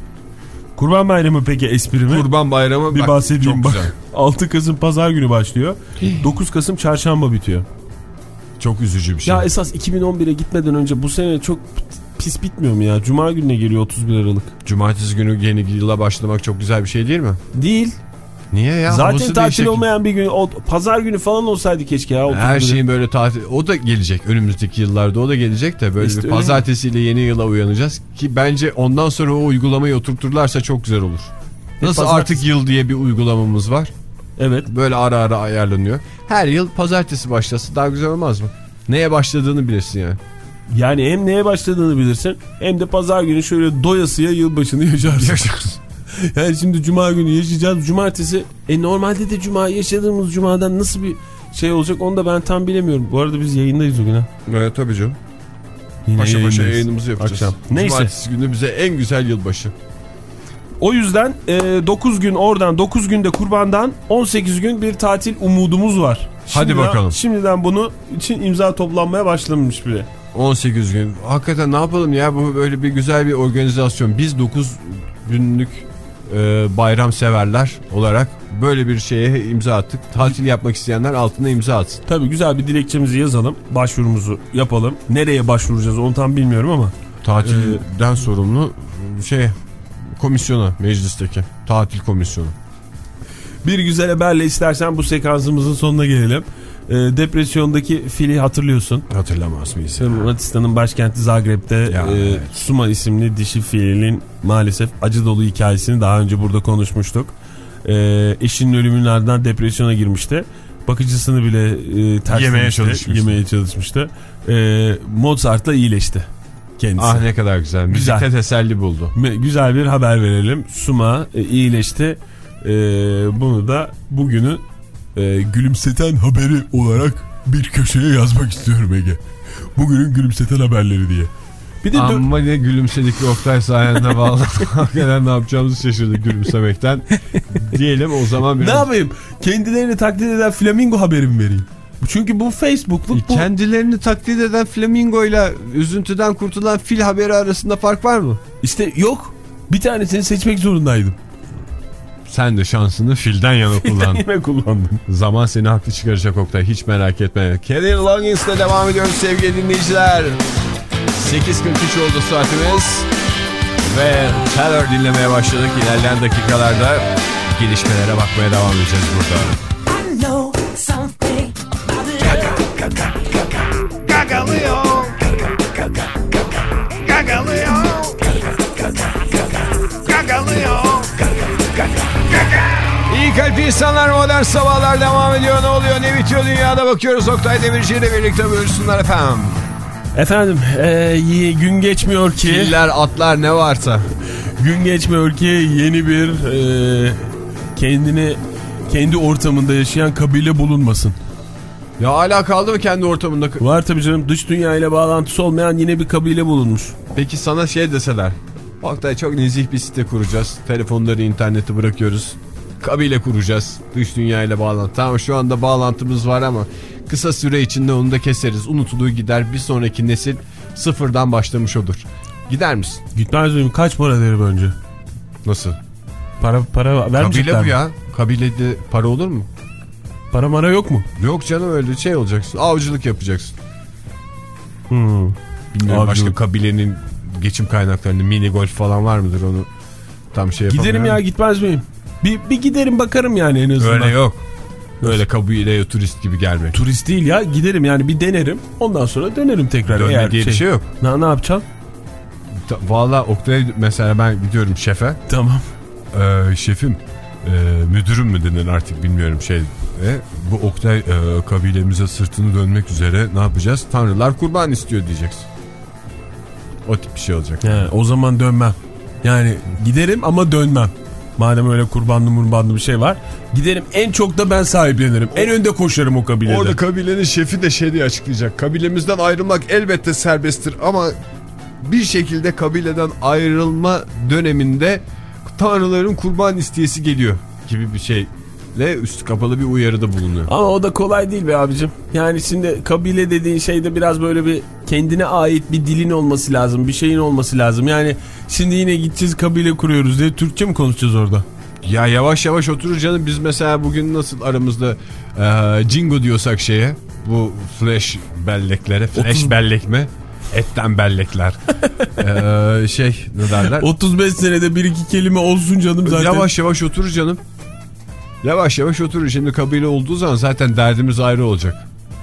Speaker 4: Kurban Bayramı peki espri mi?
Speaker 2: Kurban Bayramı
Speaker 4: bir
Speaker 2: bak,
Speaker 4: bahsedeyim
Speaker 2: çok
Speaker 4: bak. Güzel. altı Kasım Pazar günü başlıyor. dokuz Kasım Çarşamba bitiyor.
Speaker 2: Çok üzücü bir şey.
Speaker 4: Ya esas iki bin on bire gitmeden önce bu sene çok pis bitmiyor mu ya? Cuma gününe geliyor otuz bir Aralık.
Speaker 2: Cumartesi günü yeni yıla başlamak çok güzel bir şey değil mi?
Speaker 4: Değil.
Speaker 2: Niye ya?
Speaker 4: Zaten
Speaker 2: Havası
Speaker 4: tatil
Speaker 2: değişik.
Speaker 4: Olmayan bir gün. O, pazar günü falan olsaydı keşke ya.
Speaker 2: Her şeyin böyle tatil. O da gelecek. Önümüzdeki yıllarda o da gelecek de böyle işte bir pazartesiyle yeni yıla uyanacağız. Ki bence ondan sonra o uygulamayı oturturlarsa çok güzel olur. Nasıl artık yıl diye bir uygulamamız var.
Speaker 4: Evet.
Speaker 2: Böyle ara ara ayarlanıyor. Her yıl pazartesi başlasa daha güzel olmaz mı? Neye başladığını bilirsin yani.
Speaker 4: Yani hem neye başladığını bilirsin hem de pazar günü şöyle doyasıya yılbaşını yaşarsın. Yani şimdi cuma günü yaşayacağız. Cumartesi e normalde de cuma yaşadığımız cumadan nasıl bir şey olacak onu da ben tam bilemiyorum. Bu arada biz yayındayız o gün ha.
Speaker 2: Evet tabii canım.
Speaker 4: Yine
Speaker 2: Paşa paşa yayınımızı yapacağız.
Speaker 4: Akşam. Neyse.
Speaker 2: Cumartesi günü bize en güzel yılbaşı.
Speaker 4: O yüzden e, dokuz gün oradan, dokuz günde kurbandan on sekiz gün bir tatil umudumuz var.
Speaker 2: Hadi
Speaker 4: şimdiden,
Speaker 2: bakalım.
Speaker 4: Şimdiden bunu için imza toplanmaya başlamış bile.
Speaker 2: on sekiz gün. Hakikaten ne yapalım ya, bu böyle bir güzel bir organizasyon. Biz dokuz günlük e, bayram severler olarak böyle bir şeye imza attık. Tatil yapmak isteyenler altına imza atsın.
Speaker 4: Tabii güzel bir dilekçemizi yazalım. Başvurumuzu yapalım. Nereye başvuracağız onu tam bilmiyorum ama.
Speaker 2: Tatilden ee, sorumlu şey komisyona, meclisteki tatil komisyonu.
Speaker 4: Bir güzel haberle istersen bu sekansımızın sonuna gelelim. E, depresyondaki fili hatırlıyorsun.
Speaker 2: Hatırlamaz mıyız?
Speaker 4: Hırvatistan'ın başkenti Zagreb'de
Speaker 2: ya,
Speaker 4: e,
Speaker 2: evet.
Speaker 4: Suma isimli dişi filin maalesef acı dolu hikayesini daha önce burada konuşmuştuk. E, eşinin ölümünün ardından depresyona girmişti. Bakıcısını bile e, ters
Speaker 2: yemeye çalışmıştı.
Speaker 4: Yemeye çalışmıştı. E, Mozart'la iyileşti kendisi.
Speaker 2: Ah ne kadar güzel. Müzikte güzel. Teselli buldu.
Speaker 4: Güzel bir haber verelim. Suma e, iyileşti. E, bunu da bugünün e, gülümseten haberi olarak bir köşeye yazmak istiyorum Ege. Bugünün gülümseten haberleri diye.
Speaker 2: Bir de ama ne gülümsedik Oktay sayende vallahi. Hakikaten ne yapacağımızı şaşırdık gülümsemekten. Diyelim o zaman biraz.
Speaker 4: Ne yapayım? Kendilerini taklit eden flamingo haberi mi vereyim? Çünkü bu Facebook'luk bu.
Speaker 2: Kendilerini taklit eden flamingo ile üzüntüden kurtulan fil haberi arasında fark var mı?
Speaker 4: İşte yok. Bir tanesini seçmek zorundaydım.
Speaker 2: Sen de şansını filden yana kullandın.
Speaker 4: Yine kullandım.
Speaker 2: Zaman seni haklı çıkaracak Oktay. Hiç merak etme. Kenny Loggins'le devam ediyoruz sevgili dinleyiciler. sekiz kırk üç oldu saatimiz. Ve Taylor dinlemeye başladık. İlerleyen dakikalarda gelişmelere bakmaya devam edeceğiz burada. Gaga, gaga, gaga. Gagalıyor. Gagalıyor. Gagalıyor. İyi kalp insanlar, modern sabahlar devam ediyor. Ne oluyor ne bitiyor dünyada bakıyoruz. Oktay Demirci ile birlikte buyursunlar efendim. Efendim ee, gün geçmiyor ki. Filler, atlar ne varsa. Gün geçmiyor ki yeni bir ee, kendini kendi ortamında yaşayan kabile bulunmasın. Ya hala kaldı mı kendi ortamında? Var tabii canım, dış dünya ile bağlantısı olmayan yine bir kabile bulunmuş. Peki sana şey deseler. Oktay çok nezih bir site kuracağız. Telefonları, interneti bırakıyoruz. Kabile kuracağız. Dış dünya ile bağlantı. Tamam şu anda bağlantımız var ama kısa süre içinde onu da keseriz. Unutulur gider. Bir sonraki nesil sıfırdan başlamış olur. Gider misin? Gitmez miyim? Kaç para derim önce? Nasıl? Para para vermeyecekler. Kabile bu ya. Kabilede para olur mu? Para mara yok mu? Yok canım, öyle şey olacaksın. Avcılık yapacaksın. Hmm. Bilmiyorum, başka kabilenin geçim kaynaklarında mini golf falan var mıdır, onu tam şey yapamıyorum. Giderim ya, gitmez miyim? Bir, bir giderim bakarım yani en azından. Öyle yok. Öyle kabileye turist gibi gelmek. Turist değil ya, giderim yani bir denerim. Ondan sonra dönerim tekrar. Dönme eğer diye şey, bir şey yok. Ne, ne yapacağım? Valla Oktay mesela ben gidiyorum şefe. Tamam. Ee, şefim e, müdürüm mü denir artık bilmiyorum şey. E, bu Oktay e, kabilemize sırtını dönmek üzere ne yapacağız? Tanrılar kurban istiyor diyeceksin. O tip bir şey olacak. He, o zaman dönmem. Yani giderim ama dönmem. Madem öyle kurbanlı murbanlı bir şey var. Giderim, en çok da ben sahiplenirim. En önde koşarım o kabilede. Orada kabilenin şefi de şey diye açıklayacak. Kabilemizden ayrılmak elbette serbesttir ama bir şekilde kabileden ayrılma döneminde tanrıların kurban isteyesi geliyor gibi bir şeyle üstü kapalı bir uyarıda bulunuyor. Ama o da kolay değil be abicim. Yani şimdi kabile dediğin şeyde biraz böyle bir kendine ait bir dilin olması lazım. Bir şeyin olması lazım. Yani şimdi yine gideceğiz kabile kuruyoruz diye Türkçe mi konuşacağız orada? Ya yavaş yavaş oturur canım. Biz mesela bugün nasıl aramızda e, jingo diyorsak şeye, bu flash belleklere, flash otuz... bellek mi? Etten bellekler. ee, şey ne derler? otuz beş senede bir iki kelime olsun canım zaten. Yavaş yavaş oturur canım. Yavaş yavaş oturur. Şimdi kabile olduğu zaman zaten derdimiz ayrı olacak.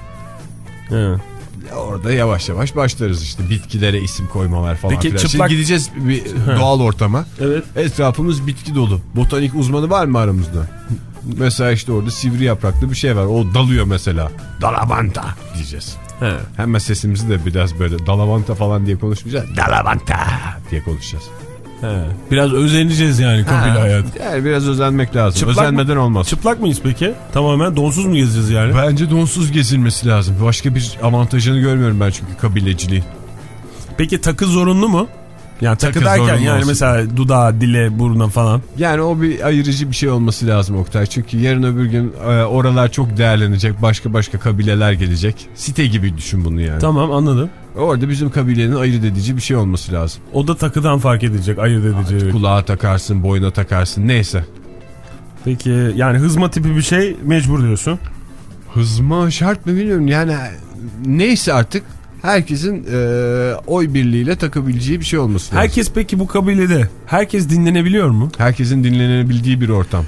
Speaker 2: He. Orada yavaş yavaş başlarız işte. Bitkilere isim koymalar falan. Peki, çıplak... Şimdi gideceğiz bir doğal ortama. Evet. Etrafımız bitki dolu. Botanik uzmanı var mı aramızda? Mesela işte orada sivri yapraklı bir şey var. O dalıyor mesela. Dalavanta diyeceğiz. He. Hemen sesimizi de biraz böyle dalavanta falan diye konuşmayacağız. Dalavanta diye konuşacağız.
Speaker 4: He, biraz özeneceğiz yani kabile hayatı.
Speaker 2: Yani biraz özenmek lazım.
Speaker 4: Çıplak
Speaker 2: Özenmeden
Speaker 4: mı?
Speaker 2: olmaz.
Speaker 4: Çıplak mıyız peki? Tamamen donsuz mu gezeceğiz yani?
Speaker 2: Bence donsuz gezilmesi lazım. Başka bir avantajını görmüyorum ben çünkü kabileciliği.
Speaker 4: Peki takı zorunlu mu? Yani takı,
Speaker 2: Takı
Speaker 4: derken yani
Speaker 2: olsun.
Speaker 4: mesela dudağa, dile, buruna falan.
Speaker 2: Yani o bir ayırıcı bir şey olması lazım Oktay. Çünkü yarın öbür gün e, oralar çok değerlenecek. Başka başka kabileler gelecek. Site gibi düşün bunu yani.
Speaker 4: Tamam, anladım.
Speaker 2: Orada bizim kabilenin ayırt edici bir şey olması lazım.
Speaker 4: O da takıdan fark edecek, ayırt edici. Evet.
Speaker 2: Kulağa takarsın, boyuna takarsın, neyse.
Speaker 4: Peki yani hızma tipi bir şey mecbur diyorsun.
Speaker 2: Hızma şart mı bilmiyorum yani neyse artık herkesin e, oy birliğiyle takabileceği bir şey olması lazım.
Speaker 4: Herkes peki bu kabilede herkes dinlenebiliyor mu?
Speaker 2: Herkesin dinlenebildiği bir ortam.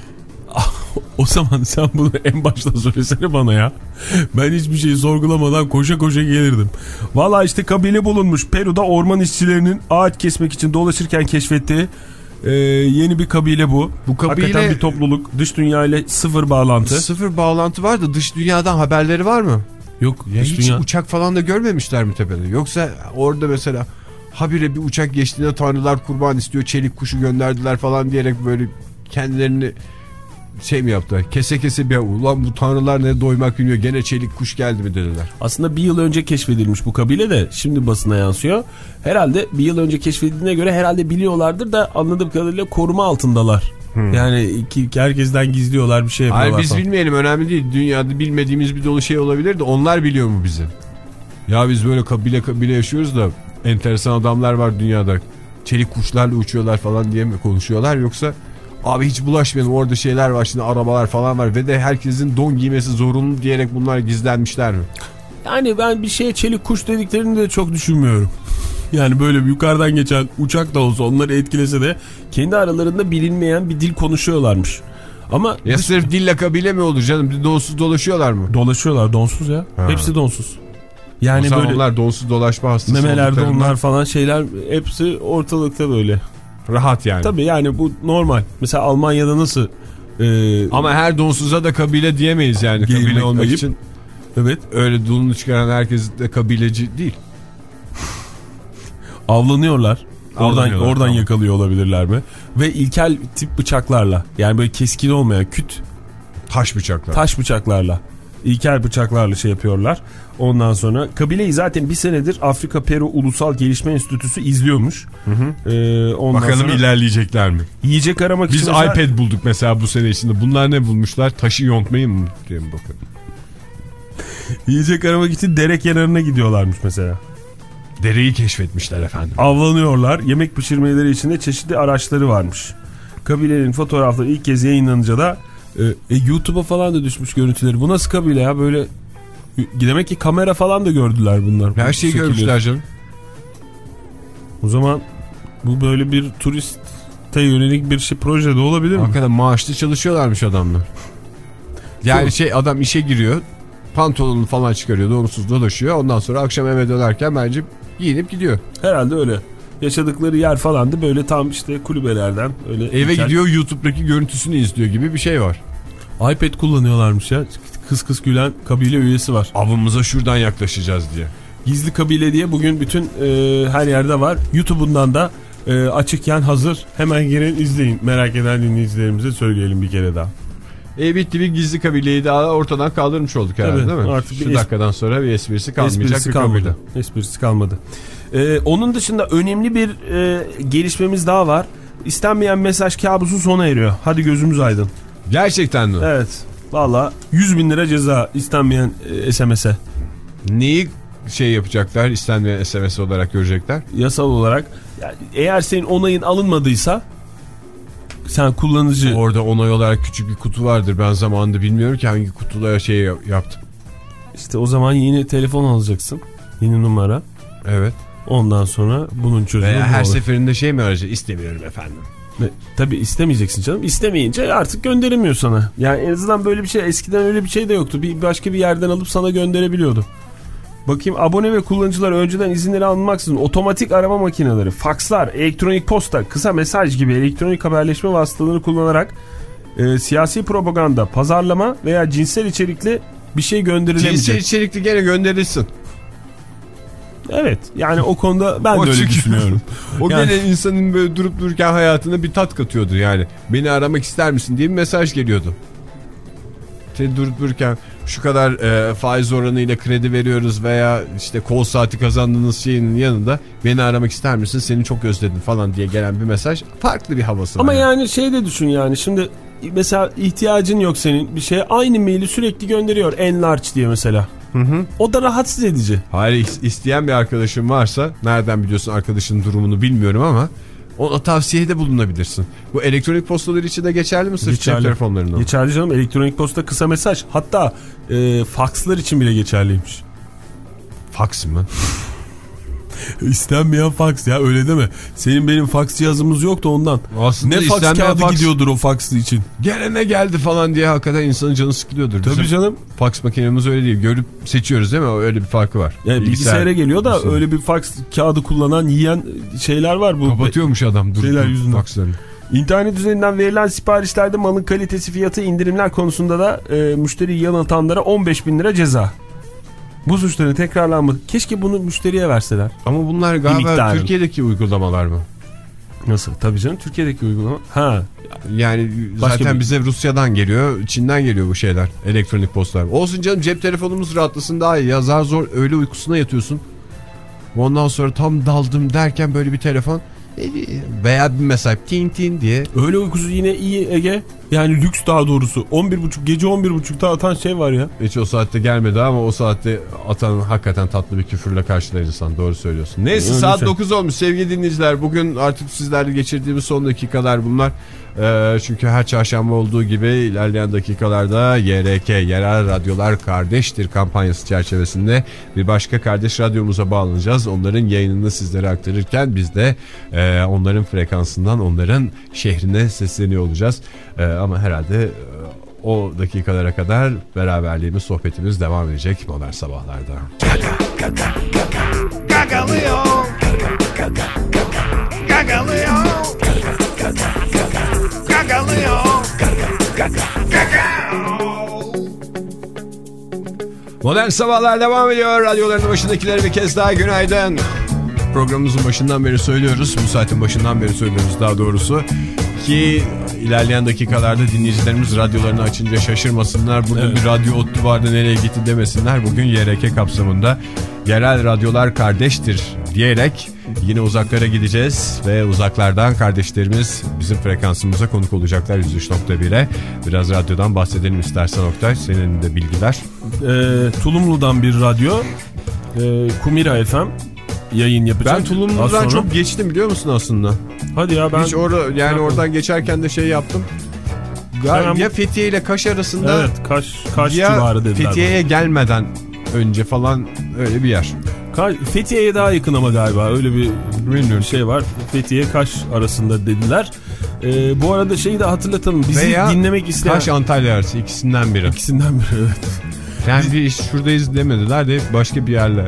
Speaker 4: O zaman sen bunu en başta söylesene bana ya. Ben hiçbir şeyi sorgulamadan koşa koşa gelirdim. Valla işte kabile bulunmuş. Peru'da orman işçilerinin ağaç kesmek için dolaşırken keşfettiği e, yeni bir kabile bu. Bu kabile... Hakikaten bir topluluk. Dış dünya ile sıfır bağlantı.
Speaker 2: Sıfır bağlantı var da dış dünyadan haberleri var mı?
Speaker 4: Yok.
Speaker 2: Ya
Speaker 4: hiç
Speaker 2: dünya...
Speaker 4: uçak
Speaker 2: uçak falan da görmemişler mi tepede? Yoksa orada mesela habire bir uçak geçtiğinde tanrılar kurban istiyor, çelik kuşu gönderdiler falan diyerek böyle kendilerini şey mi yaptılar? Kese kese bir ulan bu tanrılar ne doymak bilmiyor, gene çelik kuş geldi mi dediler.
Speaker 4: Aslında bir yıl önce keşfedilmiş bu kabile de şimdi basına yansıyor. Herhalde bir yıl önce keşfedildiğine göre herhalde biliyorlardır da anladığım kadarıyla koruma altındalar. Hmm. Yani iki, iki herkesten gizliyorlar, bir şey yapıyorlar.
Speaker 2: Hayır biz
Speaker 4: falan.
Speaker 2: Bilmeyelim, önemli değil. Dünyada bilmediğimiz bir dolu şey olabilir de onlar biliyor mu bizi? Ya biz böyle kabile kabile yaşıyoruz da enteresan adamlar var dünyada. Çelik kuşlarla uçuyorlar falan diye mi konuşuyorlar, yoksa abi hiç bulaşmayalım orada şeyler var şimdi, arabalar falan var ve de herkesin don giymesi zorunlu diyerek bunlar gizlenmişler mi?
Speaker 4: Yani ben bir şeye çelik kuş dediklerini de çok düşünmüyorum. Yani böyle bir yukarıdan geçen uçak da olsa onları etkilese de kendi aralarında bilinmeyen bir dil konuşuyorlarmış. Ama
Speaker 2: ya dış... sırf dille kabile mi olur canım? Donsuz dolaşıyorlar mı?
Speaker 4: Dolaşıyorlar, donsuz ya. Ha. Hepsi donsuz. Yani
Speaker 2: o
Speaker 4: böyle
Speaker 2: onlar donsuz dolaşma hastası.
Speaker 4: Memeler, donlar falan şeyler hepsi ortalıkta böyle.
Speaker 2: Rahat yani.
Speaker 4: Tabii yani bu normal. Mesela Almanya'da nasıl? E...
Speaker 2: Ama her donsuza da kabile diyemeyiz yani. Giymek kabile olmak ayıp. için.
Speaker 4: Evet.
Speaker 2: Öyle donunu çıkaran herkes de kabileci değil.
Speaker 4: Avlanıyorlar. Oradan
Speaker 2: Avlanıyorlar,
Speaker 4: oradan
Speaker 2: tamam.
Speaker 4: Yakalıyor olabilirler mi? Ve ilkel tip bıçaklarla, yani böyle keskin olmayan küt
Speaker 2: taş bıçaklar.
Speaker 4: Taş bıçaklarla. İlkel bıçaklarla şey yapıyorlar. Ondan sonra kabileyi zaten bir senedir Afrika Peru Ulusal Gelişme Enstitüsü izliyormuş.
Speaker 2: Hı hı.
Speaker 4: Ee, ondan
Speaker 2: Bakalım
Speaker 4: sonra
Speaker 2: ilerleyecekler mi?
Speaker 4: Yiyecek aramak
Speaker 2: Biz
Speaker 4: için.
Speaker 2: Biz mesela... iPad bulduk mesela bu sene içinde. Bunlar ne bulmuşlar? Taşı yontmayı mı diye mi bakalım?
Speaker 4: Yiyecek aramak için dere kenarına gidiyorlarmış mesela.
Speaker 2: Dereyi keşfetmişler efendim.
Speaker 4: Avlanıyorlar. Yemek pişirmeleri için de çeşitli araçları varmış. Kabilenin fotoğrafları ilk kez yayınlanınca da e, e, YouTube'a falan da düşmüş görüntüleri. Bu nasıl kabile ya? Böyle demek ki kamera falan da gördüler bunlar.
Speaker 2: Her şeyi görmüşler canım.
Speaker 4: O zaman bu böyle bir turiste yönelik bir şey, projede olabilir mi?
Speaker 2: Hakikaten maaşlı çalışıyorlarmış adamlar. Yani şey, adam işe giriyor, pantolonunu falan çıkarıyor, donsuz dolaşıyor. Ondan sonra akşam eve dönerken bence giyinip gidiyor.
Speaker 4: Herhalde öyle. Yaşadıkları yer falan da böyle tam işte kulübelerden öyle.
Speaker 2: Eve içer... gidiyor, YouTube'daki görüntüsünü izliyor gibi bir şey var.
Speaker 4: iPad kullanıyorlarmış ya. Kıs kıs gülen kabile üyesi var.
Speaker 2: Avımıza şuradan yaklaşacağız diye.
Speaker 4: Gizli kabile diye bugün bütün e, her yerde var. YouTube'undan da e, açıkken hazır. Hemen girin izleyin. Merak eden dinleyicilerimize söyleyelim bir kere daha.
Speaker 2: E bitti, bir gizli kabileyi daha ortadan kaldırmış olduk herhalde. Tabii, değil mi? Artık şu dakikadan sonra bir esprisi kalmayacak, esprisi bir
Speaker 4: kalmadı.
Speaker 2: kabile.
Speaker 4: Esprisi kalmadı. Ee, onun dışında önemli bir e, gelişmemiz daha var. İstenmeyen mesaj kabusu sona eriyor. Hadi gözümüz aydın.
Speaker 2: Gerçekten mi?
Speaker 4: Evet. Valla yüz bin lira ceza istenmeyen e, S M S'e.
Speaker 2: Neyi şey yapacaklar, istenmeyen S M S olarak görecekler?
Speaker 4: Yasal olarak. Yani eğer senin onayın alınmadıysa, sen kullanıcı...
Speaker 2: Orada onay olarak küçük bir kutu vardır. Ben zamanında bilmiyorum ki hangi kutulara şey yaptım.
Speaker 4: İşte o zaman yeni telefon alacaksın. Yeni numara.
Speaker 2: Evet.
Speaker 4: Ondan sonra bunun çözümü
Speaker 2: Veya her
Speaker 4: olur.
Speaker 2: seferinde şey mi arayacak? İstemiyorum efendim.
Speaker 4: Ve, tabii istemeyeceksin canım. İstemeyince artık gönderemiyor sana. Yani en azından böyle bir şey, eskiden öyle bir şey de yoktu. Bir başka bir yerden alıp sana gönderebiliyordu. Bakayım, abone ve kullanıcılar önceden izinleri almaksızın otomatik arama makineleri, fakslar, elektronik posta, kısa mesaj gibi elektronik haberleşme vasıtalarını kullanarak e, siyasi propaganda, pazarlama veya cinsel içerikli bir şey gönderilemeyecek.
Speaker 2: Cinsel içerikli gene gönderilsin.
Speaker 4: Evet yani o konuda ben
Speaker 2: O
Speaker 4: de öyle
Speaker 2: çünkü-
Speaker 4: düşünüyorum.
Speaker 2: O
Speaker 4: Yani-
Speaker 2: gene insanın böyle durup dururken hayatına bir tat katıyordu yani. Beni aramak ister misin diye bir mesaj geliyordu. Sen durup dururken şu kadar e, faiz oranıyla kredi veriyoruz veya işte kol saati kazandığınız şeyin yanında beni aramak ister misin, seni çok özledim falan diye gelen bir mesaj, farklı bir havası var.
Speaker 4: Ama yani şey de düşün yani şimdi mesela ihtiyacın yok senin bir şeye, aynı maili sürekli gönderiyor enlarge diye mesela. Hı hı. O da rahatsız edici.
Speaker 2: Hayır, isteyen bir arkadaşın varsa, nereden biliyorsun arkadaşının durumunu bilmiyorum ama ona tavsiyede bulunabilirsin. Bu elektronik postalar için de geçerli mi sırf cep telefonlarında?
Speaker 4: Geçerli canım, elektronik posta kısa mesaj, hatta e, fakslar için bile geçerliymiş.
Speaker 2: Faks mı?
Speaker 4: İstenmeyen faks ya, öyle deme. Senin benim faks cihazımız yoktu ondan.
Speaker 2: Aslında
Speaker 4: ne faks kağıdı faks... gidiyordur o faksı için.
Speaker 2: Gene ne geldi falan diye hakikaten insanın canı sıkılıyordur.
Speaker 4: Tabii
Speaker 2: Bizim
Speaker 4: canım.
Speaker 2: Faks makinemiz öyle değil. Görüp seçiyoruz değil mi? Öyle bir farkı var.
Speaker 4: Yani bilgisayara geliyor da bilgisayar. Öyle bir faks kağıdı kullanan, yiyen şeyler var. Bu
Speaker 2: kapatıyormuş adam dur,
Speaker 4: şeyler
Speaker 2: dur,
Speaker 4: yüzünden.
Speaker 2: fakslarını.
Speaker 4: İnternet üzerinden verilen siparişlerde malın kalitesi, fiyatı, indirimler konusunda da e, müşteriyi yanıltanlara on beş bin lira ceza. Bu suçların tekrarlanması. Keşke bunu müşteriye verseler.
Speaker 2: Ama bunlar galiba Türkiye'deki uygulamalar mı?
Speaker 4: Nasıl? Tabii canım, Türkiye'deki uygulama. Ha.
Speaker 2: Yani
Speaker 4: Başka
Speaker 2: zaten
Speaker 4: bir...
Speaker 2: bize Rusya'dan geliyor, Çin'den geliyor bu şeyler. Elektronik postalar. Olsun canım, cep telefonumuz rahatlasın daha iyi. Ya zar zor öğle uykusuna yatıyorsun. Ondan sonra tam daldım derken böyle bir telefon veya bir mesaj tin tin diye.
Speaker 4: Öğle uykusu yine iyi Ege. Yani lüks daha doğrusu. on bir buçuk gece on bir buçukta atan şey var ya.
Speaker 2: Hiç o saatte gelmedi ama o saatte atan hakikaten tatlı bir küfürle karşılar insan. Doğru söylüyorsun. Neyse, saat şey. dokuz olmuş sevgili dinleyiciler. Bugün artık sizlerle geçirdiğimiz son dakikalar bunlar. Ee, çünkü her çarşamba olduğu gibi ilerleyen dakikalarda Y R K, Yerel Radyolar Kardeştir kampanyası çerçevesinde bir başka kardeş radyomuza bağlanacağız. Onların yayınını sizlere aktarırken biz de e, onların frekansından onların şehrine sesleniyor olacağız. E, ama herhalde e, o dakikalara kadar beraberliğimiz, sohbetimiz devam edecek Modern Sabahlar'da.
Speaker 5: Gagalıyor. Gagalıyor. Gagalıyor.
Speaker 2: Modern Sabahlar devam ediyor. Radyoların başındakilere bir kez daha günaydın. Programımızın başından beri söylüyoruz. Bu saatin başından beri söylüyoruz daha doğrusu. Ki ilerleyen dakikalarda dinleyicilerimiz radyolarını açınca şaşırmasınlar. Burada evet. bir radyo ottu vardı, nereye gitti demesinler. Bugün Y R K kapsamında Yerel Radyolar Kardeştir diyerek yine uzaklara gideceğiz. Ve uzaklardan kardeşlerimiz bizim frekansımıza konuk olacaklar yüz üç nokta bire. Biraz radyodan bahsedelim istersen Oktay. Senin de bilgiler.
Speaker 4: Ee, Tulumlu'dan bir radyo. Ee, Kumira F M yayın yapacak.
Speaker 2: Ben Tulumlu'dan çok geçtim biliyor musun aslında?
Speaker 4: Hadi ya ben...
Speaker 2: Hiç or yani oradan geçerken de şey yaptım. Gal ya Fethiye ile Kaş arasında.
Speaker 4: Evet, Kaş, Kaş civarı dediler.
Speaker 2: Fethiye'ye gelmeden önce falan öyle bir yer.
Speaker 4: Fethiye'ye daha yakın ama galiba öyle bir bilmiyorum şey var. Fethiye Kaş arasında dediler. Ee, bu arada şeyi de hatırlatalım. Bizi veya dinlemek isteyen...
Speaker 2: Kaş Antalya arası, ikisinden biri.
Speaker 4: İkisinden biri, evet.
Speaker 2: Yani bir iş şuradayız demediler de başka bir yerle.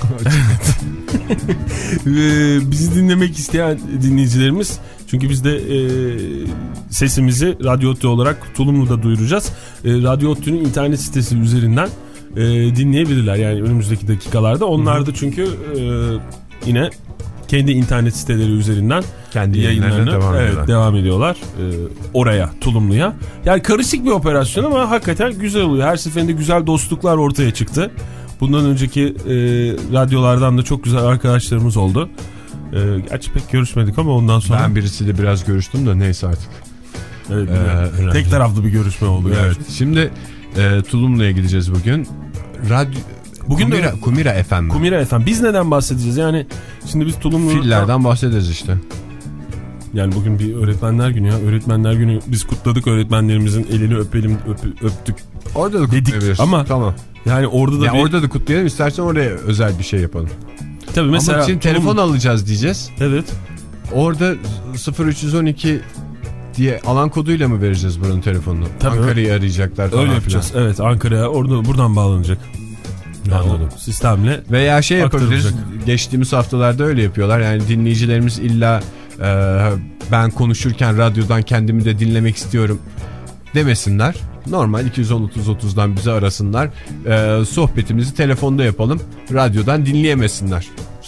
Speaker 4: Bizi dinlemek isteyen dinleyicilerimiz, çünkü biz de e, sesimizi Radyo Ottu olarak Tulumlu'da duyuracağız. E, Radyo Ottu'nun internet sitesi üzerinden e, dinleyebilirler yani önümüzdeki dakikalarda. Onlar da çünkü e, yine kendi internet siteleri üzerinden kendi yayınlarına devam, evet, devam ediyorlar. Ee, oraya, Tulumlu'ya. Yani karışık bir operasyon ama hakikaten güzel oluyor. Her seferinde güzel dostluklar ortaya çıktı. Bundan önceki e, radyolardan da çok güzel arkadaşlarımız oldu. E, gerçi pek görüşmedik ama ondan sonra...
Speaker 2: Ben birisiyle biraz görüştüm de neyse artık.
Speaker 4: Evet, ee, tek taraflı bir görüşme oldu.
Speaker 2: Evet. Yani. Şimdi e, Tulumlu'ya gideceğiz bugün. Radyo... Bugün Kumira, de Kumira F M.
Speaker 4: Kumira F M. Biz neden bahsedeceğiz? Yani şimdi biz Tulumlu'dan...
Speaker 2: Fillerden bahsedeceğiz işte.
Speaker 4: Yani bugün bir öğretmenler günü ya. Öğretmenler günü biz kutladık, öğretmenlerimizin elini öpelim, öp, öptük.
Speaker 2: Orada da dedik
Speaker 4: ama
Speaker 2: tamam.
Speaker 4: Yani orada da
Speaker 2: ya
Speaker 4: bir...
Speaker 2: orada da kutlayalım, istersen oraya özel bir şey yapalım.
Speaker 4: Tabii mesela
Speaker 2: ama şimdi telefon Tulum... alacağız diyeceğiz.
Speaker 4: Evet.
Speaker 2: Orada sıfır üç yüz on iki diye alan koduyla mı vereceğiz buranın telefonunu? Tabii Ankara'yı arayacaklar falan.
Speaker 4: Öyle yapacağız. Falan. Evet, Ankara'ya orada buradan bağlanacak. Anladım. Sistemle
Speaker 2: veya şey yapabiliriz. Geçtiğimiz haftalarda öyle yapıyorlar. Yani dinleyicilerimiz illa e, ben konuşurken radyodan kendimi de dinlemek istiyorum demesinler. Normal iki yüz on otuz otuzdan bizi arasınlar. E, sohbetimizi telefonda yapalım. Radyodan dinleyemesinler.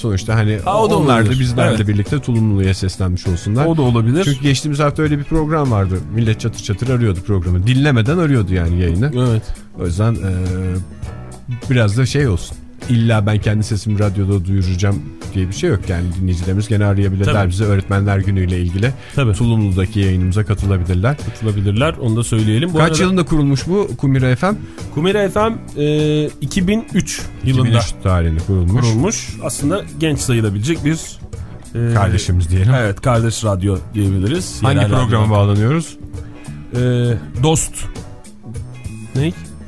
Speaker 2: Sonuçta hani
Speaker 4: ha, o da
Speaker 2: onlar
Speaker 4: olabilir.
Speaker 2: da bizlerle
Speaker 4: evet.
Speaker 2: birlikte Tulumlu'ya seslenmiş olsunlar.
Speaker 4: O da olabilir.
Speaker 2: Çünkü geçtiğimiz hafta öyle bir program vardı. Millet çatır çatır arıyordu programı. Dinlemeden arıyordu yani yayını.
Speaker 4: Evet.
Speaker 2: O yüzden e, biraz da şey olsun. İlla ben kendi sesimi radyoda duyuracağım diye bir şey yok. Yani dinleyicilerimiz gene arayabilirler. Tabii. Bize Öğretmenler Günü'yle ilgili Tabii. Tulumlu'daki yayınımıza katılabilirler.
Speaker 4: Katılabilirler. Onu da söyleyelim. Bu
Speaker 2: Kaç
Speaker 4: arada...
Speaker 2: yılında kurulmuş bu Kumira F M?
Speaker 4: Kumira F M e, iki bin üç yılında
Speaker 2: iki bin üç tarihinde kurulmuş.
Speaker 4: kurulmuş. Aslında genç sayılabilecek bir e,
Speaker 2: kardeşimiz diyelim.
Speaker 4: Evet, kardeş radyo diyebiliriz.
Speaker 2: Hangi
Speaker 4: Yerel
Speaker 2: programa radyo bağlanıyoruz?
Speaker 4: E, Dost. Ne?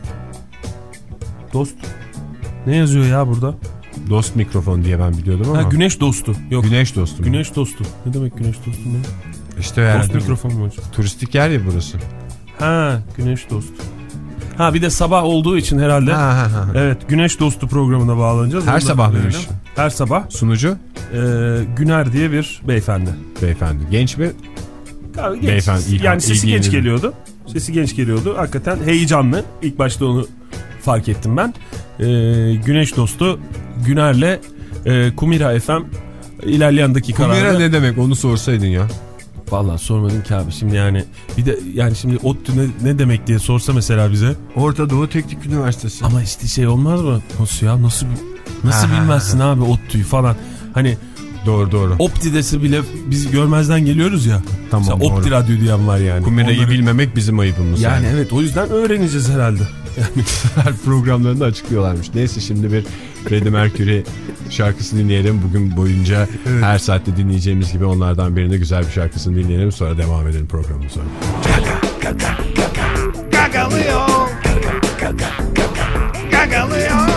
Speaker 4: Dost. Ne yazıyor ya burada?
Speaker 2: Dost mikrofon diye ben biliyordum ama.
Speaker 4: Ha, güneş dostu. Yok.
Speaker 2: Güneş dostu mu?
Speaker 4: Güneş dostu. Ne demek güneş dostu ne?
Speaker 2: İşte
Speaker 4: dost mikrofon mu?
Speaker 2: Turistik yer ya burası.
Speaker 4: Ha, güneş dostu. Ha, bir de sabah olduğu için herhalde. Ha, ha, ha. Evet, güneş dostu programına bağlanacağız.
Speaker 2: Her Onu sabah mıymış?
Speaker 4: Her sabah.
Speaker 2: Sunucu?
Speaker 4: Ee, Güner diye bir beyefendi.
Speaker 2: Beyefendi. Genç mi?
Speaker 4: Genç. Beyefendi. İlhan, yani sesi genç geliyordu. Sesi genç geliyordu. Hakikaten heyecanlı. İlk başta onu fark ettim ben. Ee, güneş dostu Güner'le e, Kumira F M ilerleyen dakikalarda.
Speaker 2: Kumira ne demek onu sorsaydın ya.
Speaker 4: Vallahi sormadım ki abi şimdi yani bir de yani şimdi ODTÜ ne, ne demek diye sorsa mesela bize.
Speaker 2: Orta Doğu Teknik Üniversitesi.
Speaker 4: Ama işte şey olmaz mı? Nasıl ya nasıl nasıl bilmezsin abi ODTÜ'yü falan. Hani
Speaker 2: doğru doğru.
Speaker 4: Opti dese bile biz görmezden geliyoruz ya.
Speaker 2: Tamam.
Speaker 4: Mesela Opti radyo diyen var yani.
Speaker 2: Kumira'yı Onları... bilmemek bizim ayıbımız.
Speaker 4: Yani, yani evet o yüzden öğreneceğiz herhalde.
Speaker 2: Yani her programlarında açıklıyorlarmış. Neyse şimdi bir Freddie Mercury şarkısını dinleyelim. Bugün boyunca evet. her saatte dinleyeceğimiz gibi onlardan birinde güzel bir şarkısını dinleyelim. Sonra devam edelim programımıza.
Speaker 5: Gagalıyor. Gagalıyor.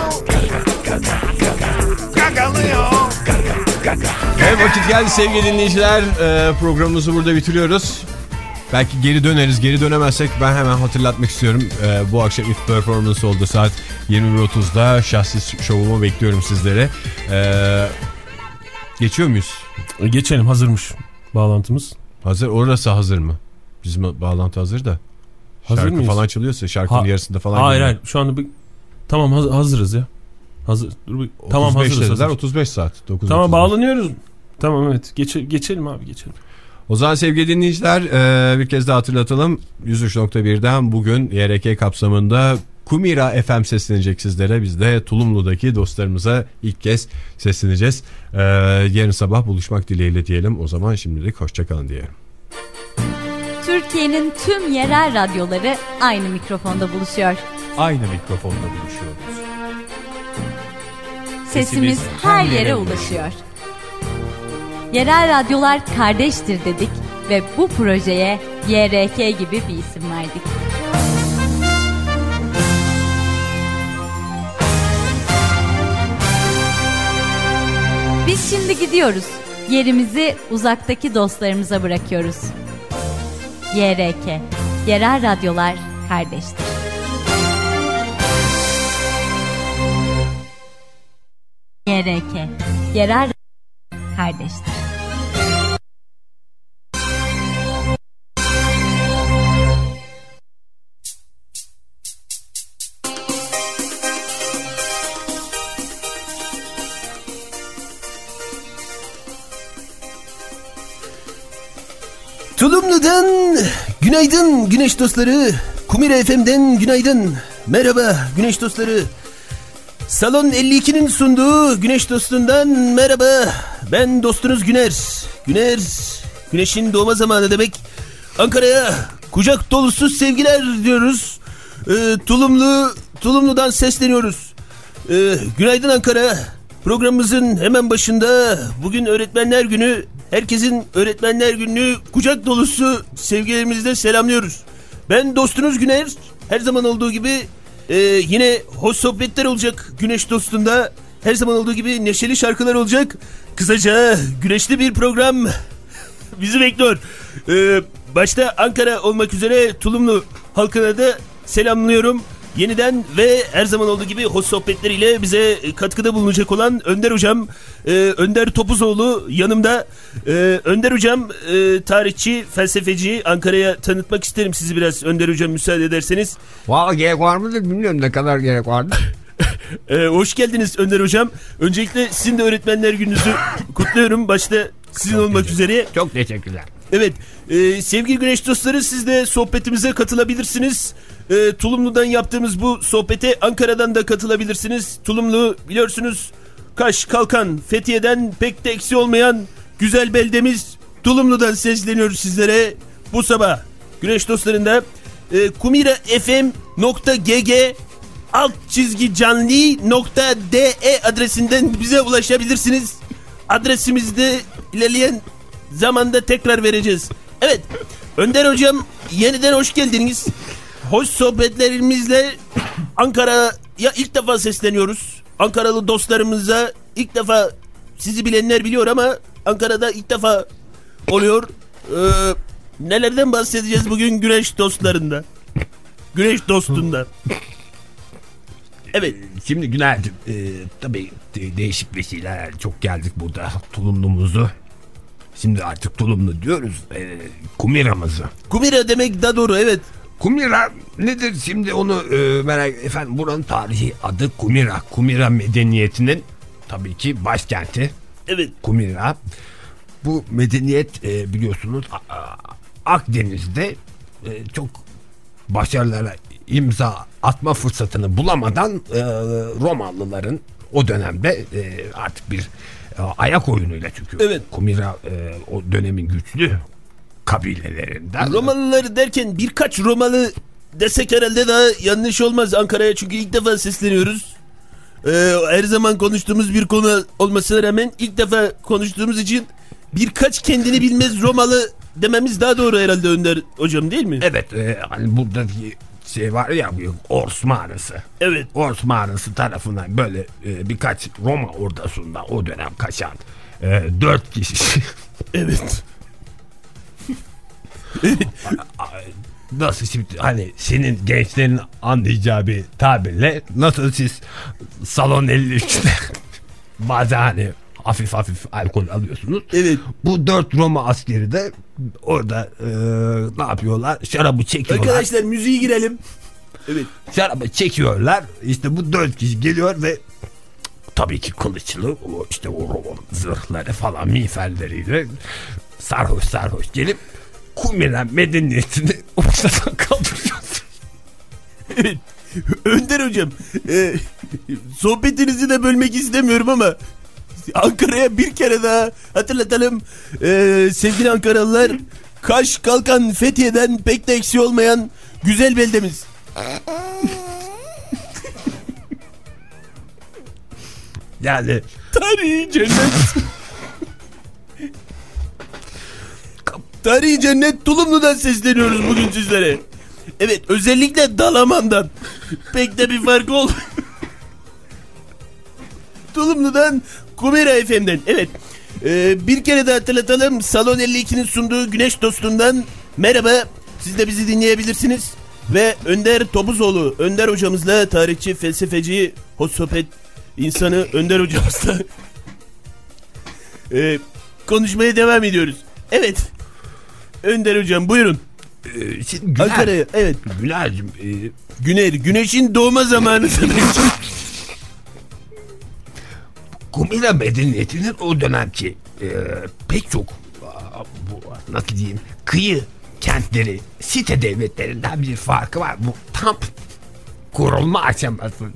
Speaker 5: Gagalıyor.
Speaker 2: Evet, vakit geldi sevgili dinleyiciler. Ee, programımızı burada bitiriyoruz. Belki geri döneriz. Geri dönemezsek ben hemen hatırlatmak istiyorum. Ee, bu akşam If Performance oldu saat yirmi bir otuzda. Şahsi şovumu bekliyorum sizlere. Ee, geçiyor muyuz?
Speaker 4: Geçelim. Hazırmış bağlantımız.
Speaker 2: Hazır. Orası hazır mı? Bizim bağlantı hazır da.
Speaker 4: Hazır
Speaker 2: Şarkı
Speaker 4: mıyız?
Speaker 2: falan çalıyorsa şarkının ha, yarısında falan.
Speaker 4: Hayır hayır. Şu anda bir... Tamam haz hazırız ya. Hazır. Dur bir... Tamam hazırız. Hazır.
Speaker 2: otuz beş saat. dokuz
Speaker 4: tamam
Speaker 2: otuz beş.
Speaker 4: Bağlanıyoruz. Tamam evet. Geçe geçelim abi geçelim.
Speaker 2: O zaman sevgili dinleyiciler bir kez daha hatırlatalım. yüz üç nokta birden bugün Y R K kapsamında Kumira F M seslenecek sizlere. Biz de Tulumlu'daki dostlarımıza ilk kez sesleneceğiz. Yarın sabah buluşmak dileğiyle diyelim. O zaman şimdilik hoşçakalın diyelim.
Speaker 6: Türkiye'nin tüm yerel radyoları aynı mikrofonda buluşuyor.
Speaker 1: Aynı mikrofonda buluşuyoruz.
Speaker 6: Sesimiz, Sesimiz her yere ulaşıyor. Yerel radyolar kardeştir dedik ve bu projeye Y R K gibi bir isim verdik. Biz şimdi gidiyoruz. Yerimizi uzaktaki dostlarımıza bırakıyoruz. Y R K, yerel radyolar kardeştir. Y R K, yerel kardeştir.
Speaker 7: Tulumlu'dan günaydın güneş dostları. Kumira F M'den günaydın. Merhaba güneş dostları. Salon elli ikinin sunduğu Güneş Dostundan merhaba. Ben dostunuz Güner. Güner, güneşin doğma zamanı demek. Ankara'ya kucak dolusu sevgiler diyoruz. Ee, Tulumlu, Tulumlu'dan sesleniyoruz. Ee, günaydın Ankara. Programımızın hemen başında bugün Öğretmenler Günü. Herkesin Öğretmenler Günü'nü kucak dolusu sevgilerimizle selamlıyoruz. Ben dostunuz Güner. Her zaman olduğu gibi e, yine hoş sohbetler olacak Güneş Dostunda. Her zaman olduğu gibi neşeli şarkılar olacak. Kısaca güneşli bir program bizi bekliyor. Ee, başta Ankara olmak üzere Tulumlu halkına da selamlıyorum. Yeniden ve her zaman olduğu gibi hoş sohbetleriyle bize katkıda bulunacak olan Önder Hocam, e, Önder Topuzoğlu yanımda. E, Önder Hocam e, tarihçi, felsefeci. Ankara'ya tanıtmak isterim sizi biraz Önder Hocam müsaade ederseniz.
Speaker 2: Valla gerek var mıdır bilmiyorum, ne kadar gerek vardır.
Speaker 7: Ee, hoş geldiniz Önder Hocam. Öncelikle sizin de öğretmenler gününüzü kutluyorum. Başta sizin çok olmak üzere.
Speaker 2: Çok teşekkürler.
Speaker 7: Evet, e, sevgili Güneş dostları, siz de sohbetimize katılabilirsiniz. E, Tulumlu'dan yaptığımız bu sohbete Ankara'dan da katılabilirsiniz. Tulumlu biliyorsunuz Kaş, Kalkan, Fethiye'den pek de eksi olmayan güzel beldemiz Tulumlu'dan sesleniyoruz sizlere bu sabah. Güneş dostlarında e, kumira f m nokta g g alt çizgi canlı nokta d e adresinden bize ulaşabilirsiniz. Adresimizi de ilerleyen zamanda tekrar vereceğiz. Evet, Önder Hocam yeniden hoş geldiniz. Hoş sohbetlerimizle Ankara'ya ilk defa sesleniyoruz. Ankaralı dostlarımıza ilk defa, sizi bilenler biliyor ama Ankara'da ilk defa oluyor. Ee, nelerden bahsedeceğiz bugün Güneş dostlarında? Güneş dostunda. Evet.
Speaker 2: Şimdi Güner'cim e, tabii de, değişik vesileler çok geldik burada tulumlumuzu. Şimdi artık tulumlu diyoruz. E, kumiramızı.
Speaker 7: Kumira demek daha doğru, evet.
Speaker 2: Kumira nedir şimdi onu e, merak efendim, buranın tarihi adı Kumira. Kumira medeniyetinin tabii ki başkenti.
Speaker 7: Evet.
Speaker 2: Kumira. Bu medeniyet e, biliyorsunuz a, a, Akdeniz'de e, çok başarılara imza atma fırsatını bulamadan e, Romalıların o dönemde e, artık bir e, ayak oyunuyla, çünkü
Speaker 7: evet.
Speaker 2: Kumira e, o dönemin güçlü kabilelerinden.
Speaker 7: Romalıları derken birkaç Romalı desek herhalde daha yanlış olmaz Ankara'ya, çünkü ilk defa sesleniyoruz. Ee, her zaman konuştuğumuz bir konu olmasına rağmen ilk defa konuştuğumuz için birkaç kendini bilmez Romalı dememiz daha doğru herhalde Önder Hocam, değil mi?
Speaker 2: Evet, e, hani buradaki şey var ya, Ors mağarası.
Speaker 7: Evet.
Speaker 2: Ors mağarası tarafından böyle e, birkaç Roma ordusundan o dönem kaçan e, dört kişi.
Speaker 7: Evet.
Speaker 2: Nasıl şimdi, hani senin gençlerin anlayacağı bir tabirle, nasıl siz salon elli üçte bazen hani hafif hafif alkol alıyorsunuz.
Speaker 7: Evet.
Speaker 2: Bu dört Roma askeri de orada e, ne yapıyorlar? Şarabı çekiyorlar.
Speaker 7: Arkadaşlar müziği girelim. Evet.
Speaker 2: Şarabı çekiyorlar. İşte bu dört kişi geliyor ve tabii ki kılıçlı, o işte o Roma zırhları falan miğferleriyle sarhoş sarhoş gelip Kumira medeniyetini ortadan kaldırıyor.
Speaker 7: Evet. Önder Hocam, e, sohbetinizi de bölmek istemiyorum ama Ankara'ya bir kere daha hatırlatalım. E, sevgili Ankaralılar, Kaş, Kalkan, Fethiye'den pek de eksi olmayan güzel beldemiz.
Speaker 2: Yani
Speaker 7: tarihi cennet. Tarihi cennet Tulumlu'dan sesleniyoruz bugün sizlere. Evet, özellikle Dalaman'dan. Pek de bir farkı oldu. Tulumlu'dan Kumira F M'den. Evet. Ee, bir kere de hatırlatalım. Salon elli ikinin sunduğu Güneş Dostundan merhaba. Siz de bizi dinleyebilirsiniz. Ve Önder Topuzoğlu, Önder hocamızla, tarihçi, felsefeci, hoş sohbet insanı Önder hocamızla ee, konuşmaya devam ediyoruz. Evet. Önder hocam buyurun.
Speaker 2: Ee, şimdi Güner,
Speaker 7: Ankara'ya, evet.
Speaker 2: Güner'cim e,
Speaker 7: Güner, güneşin doğma zamanı demek.
Speaker 2: Kumira medeniyetinin o dönemki e, pek çok bu, nasıl diyeyim, kıyı kentleri, site devletlerinden bir farkı var. Bu tam kurulma aşamasında.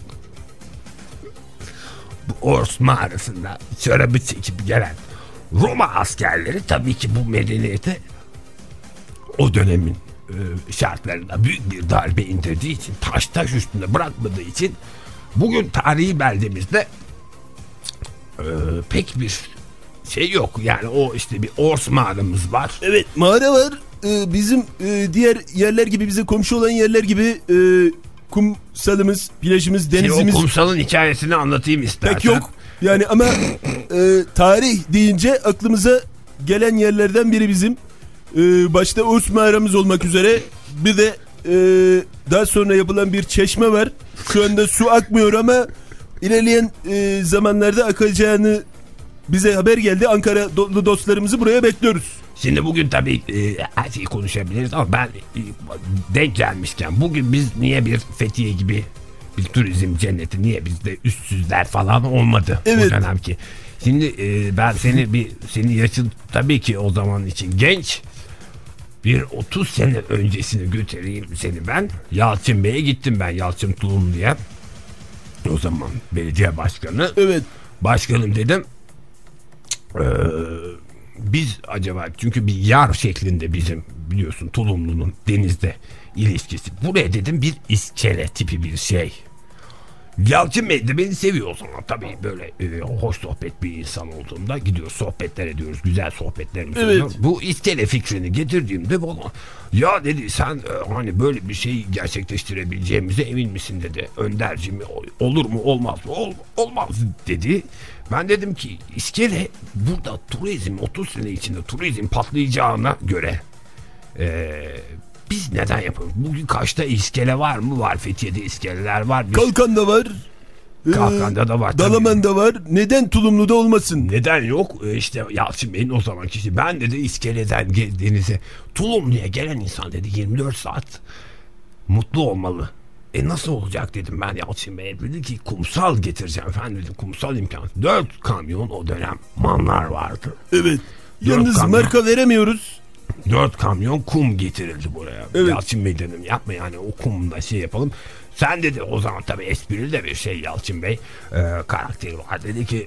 Speaker 2: Bu Ors mağarasında şarabı çekip gelen Roma askerleri tabii ki bu medeniyete o dönemin e, şartlarında büyük bir darbe indirdiği için, taş taş üstünde bırakmadığı için bugün tarihi beldemizde e, pek bir şey yok. Yani o işte bir Ors mağaramız var.
Speaker 7: Evet, mağara var. Ee, bizim e, diğer yerler gibi, bize komşu olan yerler gibi e, kumsalımız, plajımız, denizimiz.
Speaker 2: Şimdi o kumsalın hikayesini anlatayım istersen.
Speaker 7: Pek yok. Yani ama e, tarih deyince aklımıza gelen yerlerden biri bizim. E, başta Ors mağaramız olmak üzere bir de e, daha sonra yapılan bir çeşme var. Şu anda su akmıyor ama ilerleyen e, zamanlarda akacağını bize haber geldi. Ankara dostlarımızı buraya bekliyoruz.
Speaker 2: Şimdi bugün tabii e, her şeyi konuşabiliriz ama ben e, denk gelmişken bugün biz niye bir Fethiye gibi
Speaker 8: bir turizm cenneti. Niye bizde üstsüzler falan olmadı
Speaker 7: Evet.
Speaker 8: o dönem ki. Şimdi e, ben seni bir senin yaşın tabii ki o zaman için genç. Bir otuz sene öncesini götüreyim seni ben. Yalçın Bey'e gittim ben, Yalçın Tulum diye. O zaman belediye başkanı.
Speaker 7: Evet.
Speaker 8: Başkanım dedim. Ee, biz acaba, çünkü bir yar şeklinde bizim biliyorsun Tulumlu'nun denizde ilişkisi. Buraya dedim bir iskele tipi bir şey. Yalçın Bey de beni seviyor o zaman. Tabii böyle e, hoş sohbet bir insan olduğumda gidiyoruz, sohbetler ediyoruz. Güzel sohbetlerimiz
Speaker 7: Evet.
Speaker 8: oluyor. Bu iskele fikrini getirdiğimde bana ya dedi sen e, hani böyle bir şeyi gerçekleştirebileceğimize emin misin dedi. Önderci mi olur mu olmaz mı Ol, olmaz dedi. Ben dedim ki iskele burada turizm otuz sene içinde turizm patlayacağına göre eee biz neden yapıyoruz? Bugün Kaş'ta iskele var mı? Var. Fethiye'de iskeleler var. Biz...
Speaker 7: Kalkan'da var.
Speaker 8: Kalkan'da da var. Tabii.
Speaker 7: Dalaman'da var. Neden Tulumlu'da olmasın?
Speaker 8: Neden yok? Ee, işte Yalçın Bey'in o zaman kişi. Ben dedi iskeleden denize Tulumlu'ya gelen insan dedi yirmi dört saat mutlu olmalı. E nasıl olacak dedim ben Yalçın Bey'e. Dedi ki kumsal getireceğim efendim dedim. Kumsal imkan. Dört kamyon o dönem manlar vardı.
Speaker 7: Evet. Yalnız
Speaker 8: kamyon.
Speaker 7: marka veremiyoruz.
Speaker 8: Dört kamyon kum getirildi buraya.
Speaker 7: Evet.
Speaker 8: Yalçın Bey dedim yapma yani o kumda şey yapalım. Sen dedi o zaman tabii esprili de bir şey Yalçın Bey. Ee, karakteri var. Dedi ki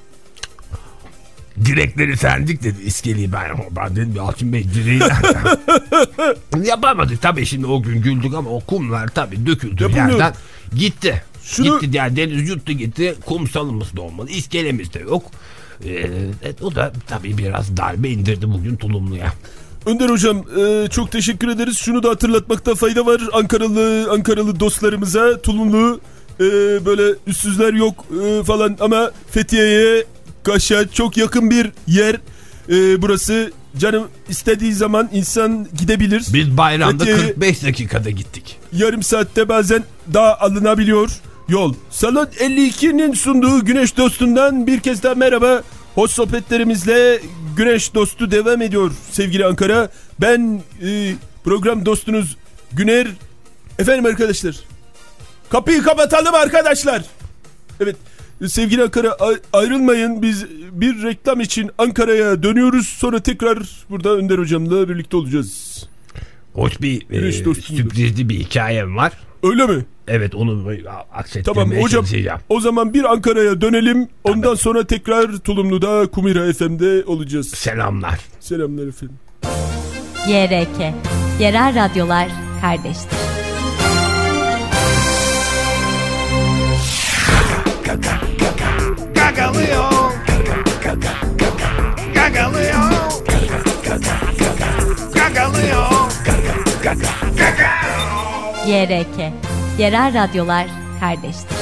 Speaker 8: direkleri serdik dedi iskeleyi ben. Ben dedim Yalçın Bey direği nereden? Yapamadık tabii şimdi o gün güldük ama o kumlar tabii döküldü
Speaker 7: Yapılıyor.
Speaker 8: yerden. Gitti.
Speaker 7: Şunu...
Speaker 8: Gitti yani deniz yuttu gitti. Kumsalımız da olmadı. İskelemiz de yok. Ee, o da tabii biraz darbe indirdi bugün Tulumlu'ya.
Speaker 7: Önder hocam e, çok teşekkür ederiz. Şunu da hatırlatmakta fayda var. Ankaralı Ankaralı dostlarımıza Tulumlu e, böyle üstsüzler yok e, falan ama Fethiye'ye, Kaş'a çok yakın bir yer. E, burası canım istediği zaman insan gidebilir.
Speaker 8: Biz bayramda
Speaker 7: Fethiye'ye
Speaker 8: kırk beş dakikada gittik.
Speaker 7: yarım saatte bazen daha alınabiliyor yol. Salon elli ikinin sunduğu Güneş Dostu'ndan bir kez daha merhaba. Hoş sohbetlerimizle Güneş Dostu devam ediyor sevgili Ankara. Ben e, program dostunuz Güner. Efendim arkadaşlar. Kapıyı kapatalım arkadaşlar. Evet sevgili Ankara ayrılmayın. Biz bir reklam için Ankara'ya dönüyoruz. Sonra tekrar burada Önder hocamla birlikte olacağız.
Speaker 8: Hoş bir e, sürprizli bir hikayem var.
Speaker 7: Öyle mi?
Speaker 8: Evet onu aksettirmeye
Speaker 7: tamam, hocam,
Speaker 8: çalışacağım.
Speaker 7: O zaman bir Ankara'ya dönelim. Ondan tamam. sonra tekrar Tulumlu'da Kumira F M'de olacağız.
Speaker 8: Selamlar.
Speaker 7: Selamlar efendim.
Speaker 6: Y R K. Yerel Radyolar kardeştir.
Speaker 5: Gagalıyor. Gagalıyor. Gagalıyor.
Speaker 6: Y R K. Yerel Radyolar kardeştir.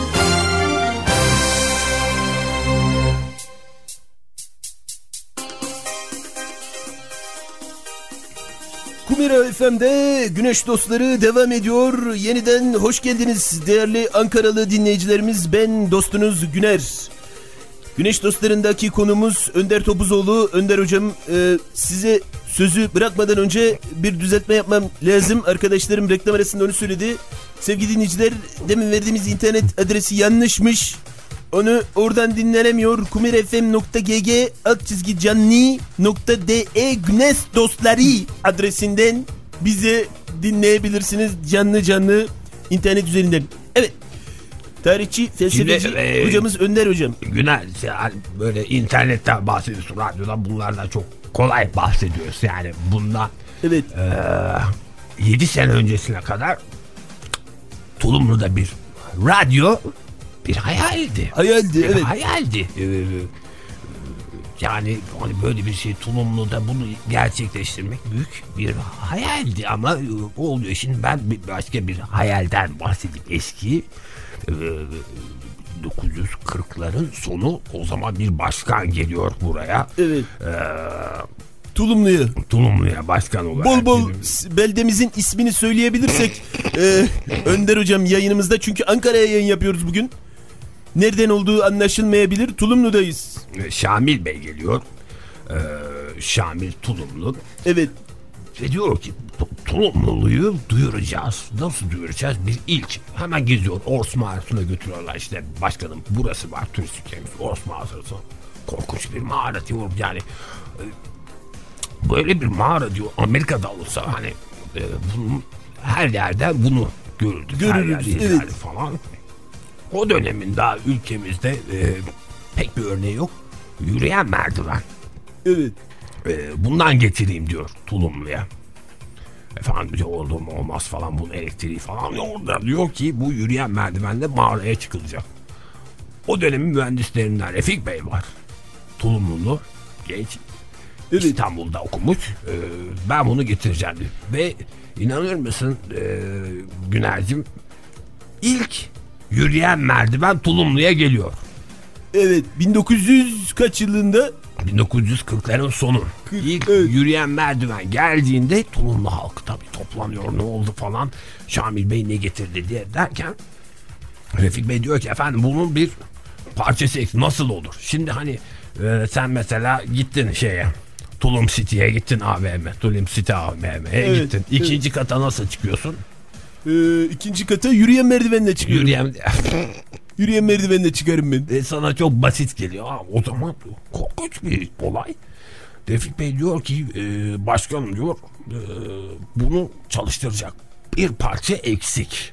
Speaker 7: Kumira F M'de Güneş Dostları devam ediyor. Yeniden hoş geldiniz değerli Ankaralı dinleyicilerimiz. Ben dostunuz Güner. Güneş Dostları'ndaki konumuz Önder Topuzoğlu. Önder hocam e, size sözü bırakmadan önce bir düzeltme yapmam lazım. Arkadaşlarım reklam arasında onu söyledi. Sevgili dinleyiciler, demin verdiğimiz internet adresi yanlışmış. Onu oradan dinlenemiyor. kumirfm nokta gg alt çizgi canli nokta de Güneş Dostları adresinden bize dinleyebilirsiniz canlı canlı internet üzerinden. Evet. Tarihçi, felsefeci Şimdi, e, hocamız Önder hocam.
Speaker 8: Günah böyle internetten bahsediyorsun, radyodan bunlardan çok kolay bahsediyoruz yani bundan.
Speaker 7: Evet.
Speaker 8: E, yedi sene öncesine kadar Tulumlu'da bir radyo bir hayaldi.
Speaker 7: Hayaldi
Speaker 8: bir
Speaker 7: evet.
Speaker 8: Hayaldi. Ee, yani hani böyle bir şey Tulumlu'da bunu gerçekleştirmek büyük bir hayaldi ama o oluyor. Şimdi ben başka bir hayalden bahsedeyim. Eski dokuz yüz kırkların sonu, o zaman bir başkan geliyor buraya.
Speaker 7: Evet.
Speaker 8: Ee,
Speaker 7: Tulumlu'ya.
Speaker 8: Tulumlu'ya başkan olarak.
Speaker 7: Bol bol beldemizin ismini söyleyebilirsek e, Önder hocam yayınımızda, çünkü Ankara'ya yayın yapıyoruz bugün. Nereden olduğu anlaşılmayabilir. Tulumlu'dayız.
Speaker 8: Şamil Bey geliyor. Ee, Şamil Tulumlu.
Speaker 7: Evet.
Speaker 8: Ve diyor ki Tulumlu'yu duyuracağız. Nasıl duyuracağız? Bir ilk. Hemen geziyor. Ors mağarasına götürüyorlar. İşte başkanım burası var. Turistik yerimiz. Ors mağarası. Korkunç bir mağara diyor. Yani e, böyle bir mağara diyor. Amerika'da olsa hani e, bunun, her yerden bunu görürdük.
Speaker 7: Görürüz.
Speaker 8: Her
Speaker 7: Evet.
Speaker 8: falan. O dönemin daha ülkemizde e, pek bir örneği yok. Yürüyen merdiven.
Speaker 7: Evet.
Speaker 8: E, bundan getireyim diyor Tulumlu'ya. Efendim diyor olur mu olmaz falan bunun elektriği falan. Orada diyor ki bu yürüyen merdivenle mağaraya çıkılacak. O dönemin mühendislerinden Refik Bey var. Tulumlu'lu genç.
Speaker 7: Evet.
Speaker 8: İstanbul'da okumuş. E, ben bunu getireceğim diyor. Ve inanır mısın e, Güner'cim ilk yürüyen merdiven Tulumlu'ya geliyor.
Speaker 7: Evet. bin dokuz yüz kaç yılında?
Speaker 8: bin dokuz yüz kırkların sonu.
Speaker 7: kırk,
Speaker 8: İlk
Speaker 7: evet.
Speaker 8: yürüyen merdiven geldiğinde Tulumlu halkı tabii toplanıyor. Ne oldu falan. Şamil Bey ne getirdi diye derken Refik Bey diyor ki efendim bunun bir parçası eksik. Nasıl olur? Şimdi hani e, sen mesela gittin şeye Tulum City'ye gittin A V M. Tulum City A V M'ye
Speaker 7: Evet,
Speaker 8: gittin. İkinci kata nasıl çıkıyorsun?
Speaker 7: Ee, ikinci kata yürüyen merdivenle çıkıyorum.
Speaker 8: Yürüyen
Speaker 7: Yürüyen merdivenle çıkarım ben.
Speaker 8: E, sana çok basit geliyor. Ha, o zaman korkunç bir olay. Refik Bey diyor ki e, başkanım diyor e, bunu çalıştıracak bir parça eksik.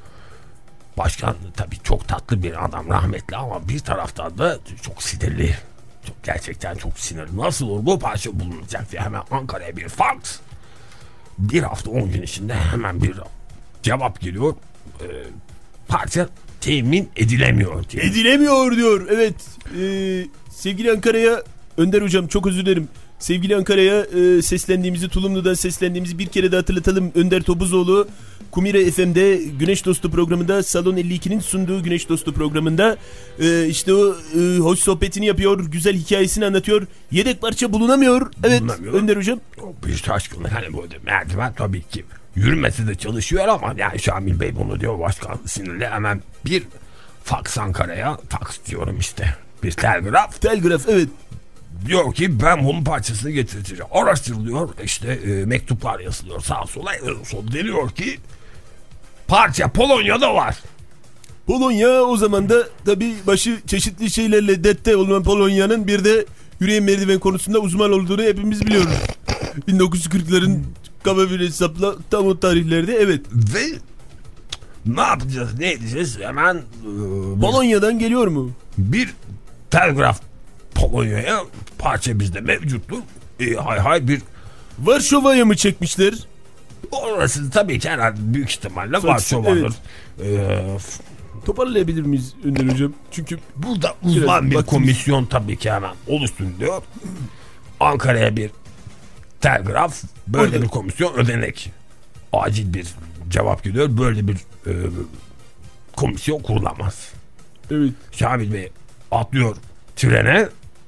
Speaker 8: Başkan tabii çok tatlı bir adam rahmetli ama bir taraftan da çok sinirli. Çok, gerçekten çok sinirli. Nasıl olur bu parça bulunacak diye hemen Ankara'ya bir fax. Bir hafta on gün içinde hemen bir cevap geliyor. E, parça temin edilemiyor diye.
Speaker 7: Edilemiyor diyor. Evet. Ee, sevgili Ankara'ya Önder hocam çok özür dilerim. Sevgili Ankara'ya e, seslendiğimizi Tulumlu'dan seslendiğimizi bir kere de hatırlatalım. Önder Topuzoğlu Kumire F M'de Güneş Dostu programında Salon elli ikinin sunduğu Güneş Dostu programında e, işte o e, hoş sohbetini yapıyor. Güzel hikayesini anlatıyor. Yedek parça bulunamıyor. Evet
Speaker 8: Bulunamıyor.
Speaker 7: Önder hocam.
Speaker 8: Bir şaşkın hani böyle merdiven tabii ki yürümesi de çalışıyor ama yani Şamil Bey bunu diyor başkan sinirli hemen bir fax Ankara'ya fax diyorum işte bir telgraf
Speaker 7: Telgraf evet.
Speaker 8: diyor ki ben bunun parçasını getireceğim. Araştırılıyor işte e, mektuplar yazılıyor sağa sola sonra deniyor ki parça Polonya'da var.
Speaker 7: Polonya o zaman da tabii başı çeşitli şeylerle dertte olan Polonya'nın bir de yürüyen merdiven konusunda uzman olduğunu hepimiz biliyoruz. bin dokuz yüz kırkların kaba bir hesapla tam o tarihlerde evet.
Speaker 8: Ve ne yapacağız ne edeceğiz hemen e, bir,
Speaker 7: Polonya'dan geliyor mu?
Speaker 8: bir telgraf Polonya'ya parça bizde mevcuttur. E, hay hay bir
Speaker 7: Varşova'ya mı çekmişler?
Speaker 8: orası tabii ki herhalde büyük ihtimalle
Speaker 7: Fakat-
Speaker 8: Varşova'dır. Ee,
Speaker 7: Toparlayabilir miyiz Önder hocam? Çünkü
Speaker 8: burada uzman bir
Speaker 7: vaktimiz-
Speaker 8: komisyon tabii ki hemen oluşsun diyor. Ankara'ya bir telgraf, böyle
Speaker 7: Burada-
Speaker 8: bir komisyon ödenek. Acil bir cevap geliyor. Böyle bir e, komisyon kurulamaz.
Speaker 7: evet.
Speaker 8: Şamil Bey atlıyor trene.